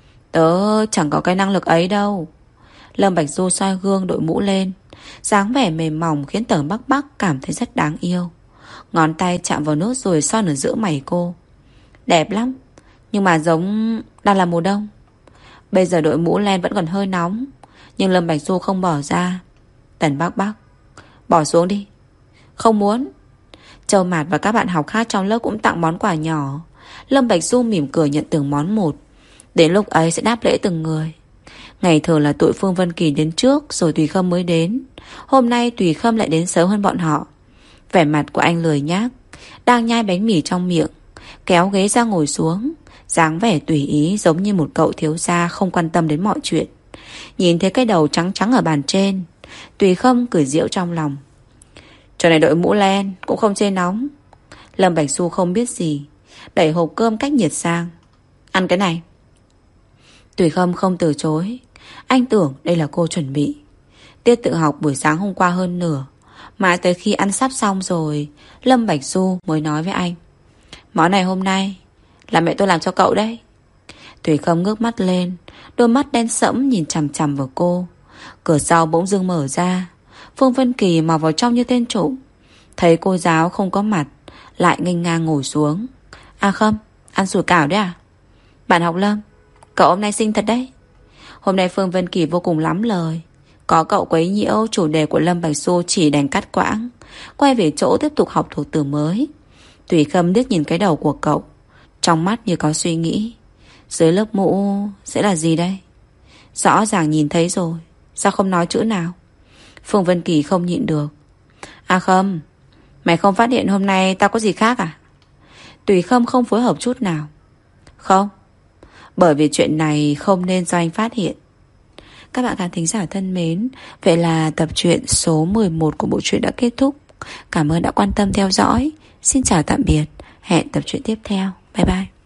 Speaker 1: Tớ chẳng có cái năng lực ấy đâu. Lâm Bạch Du soi gương đội mũ lên. Dáng vẻ mềm mỏng khiến Tần Bắc Bắc cảm thấy rất đáng yêu. Ngón tay chạm vào nốt ruồi son ở giữa mày cô. Đẹp lắm. Nhưng mà giống đang là mùa đông. Bây giờ đội mũ len vẫn còn hơi nóng. Nhưng Lâm Bạch Du không bỏ ra. Tần Bắc Bắc, bỏ xuống đi. Không muốn. Châu Mạt và các bạn học khác trong lớp cũng tặng món quà nhỏ. Lâm Bạch Du mỉm cười nhận từng món một. Đến lúc ấy sẽ đáp lễ từng người. Ngày thường là tụi Phương Vân Kỳ đến trước, rồi Tùy Khâm mới đến. Hôm nay Tùy Khâm lại đến sớm hơn bọn họ. Vẻ mặt của anh lười nhác, đang nhai bánh mì trong miệng, kéo ghế ra ngồi xuống. Dáng vẻ tùy ý giống như một cậu thiếu gia không quan tâm đến mọi chuyện. Nhìn thấy cái đầu trắng trắng ở bàn trên, Tùy Khâm cười giễu trong lòng. Trò này đội mũ len cũng không chê nóng. Lâm Bạch Du không biết gì, đẩy hộp cơm cách nhiệt sang. Ăn cái này. Tùy Khâm không từ chối. Anh tưởng đây là cô chuẩn bị. Tiết tự học buổi sáng hôm qua hơn nửa. Mãi tới khi ăn sắp xong rồi, Lâm Bạch Du mới nói với anh. Món này hôm nay là mẹ tôi làm cho cậu đấy. Tùy Khâm ngước mắt lên, đôi mắt đen sẫm nhìn chằm chằm vào cô. Cửa sau bỗng dưng mở ra. Phương Vân Kỳ mò vào trong như tên trộm. Thấy cô giáo không có mặt, lại nghênh ngang ngồi xuống. À Khâm, ăn sủi cảo đấy à? Bạn học Lâm, cậu hôm nay xinh thật đấy. Hôm nay Phương Vân Kỳ vô cùng lắm lời. Có cậu quấy nhiễu, chủ đề của Lâm Bạch Du chỉ đành cắt quãng, quay về chỗ tiếp tục học thuộc từ mới. Tùy Khâm liếc nhìn cái đầu của cậu, trong mắt như có suy nghĩ. Dưới lớp mũ sẽ là gì đây? Rõ ràng nhìn thấy rồi, sao không nói chữ nào? Phương Vân Kỳ không nhịn được. À Khâm, mày không phát hiện hôm nay tao có gì khác à? Tùy Khâm không phối hợp chút nào. Không, bởi vì chuyện này không nên do anh phát hiện. Các bạn khán thính giả thân mến, vậy là tập truyện số 11 của bộ truyện đã kết thúc. Cảm ơn đã quan tâm theo dõi. Xin chào tạm biệt. Hẹn tập truyện tiếp theo. Bye bye.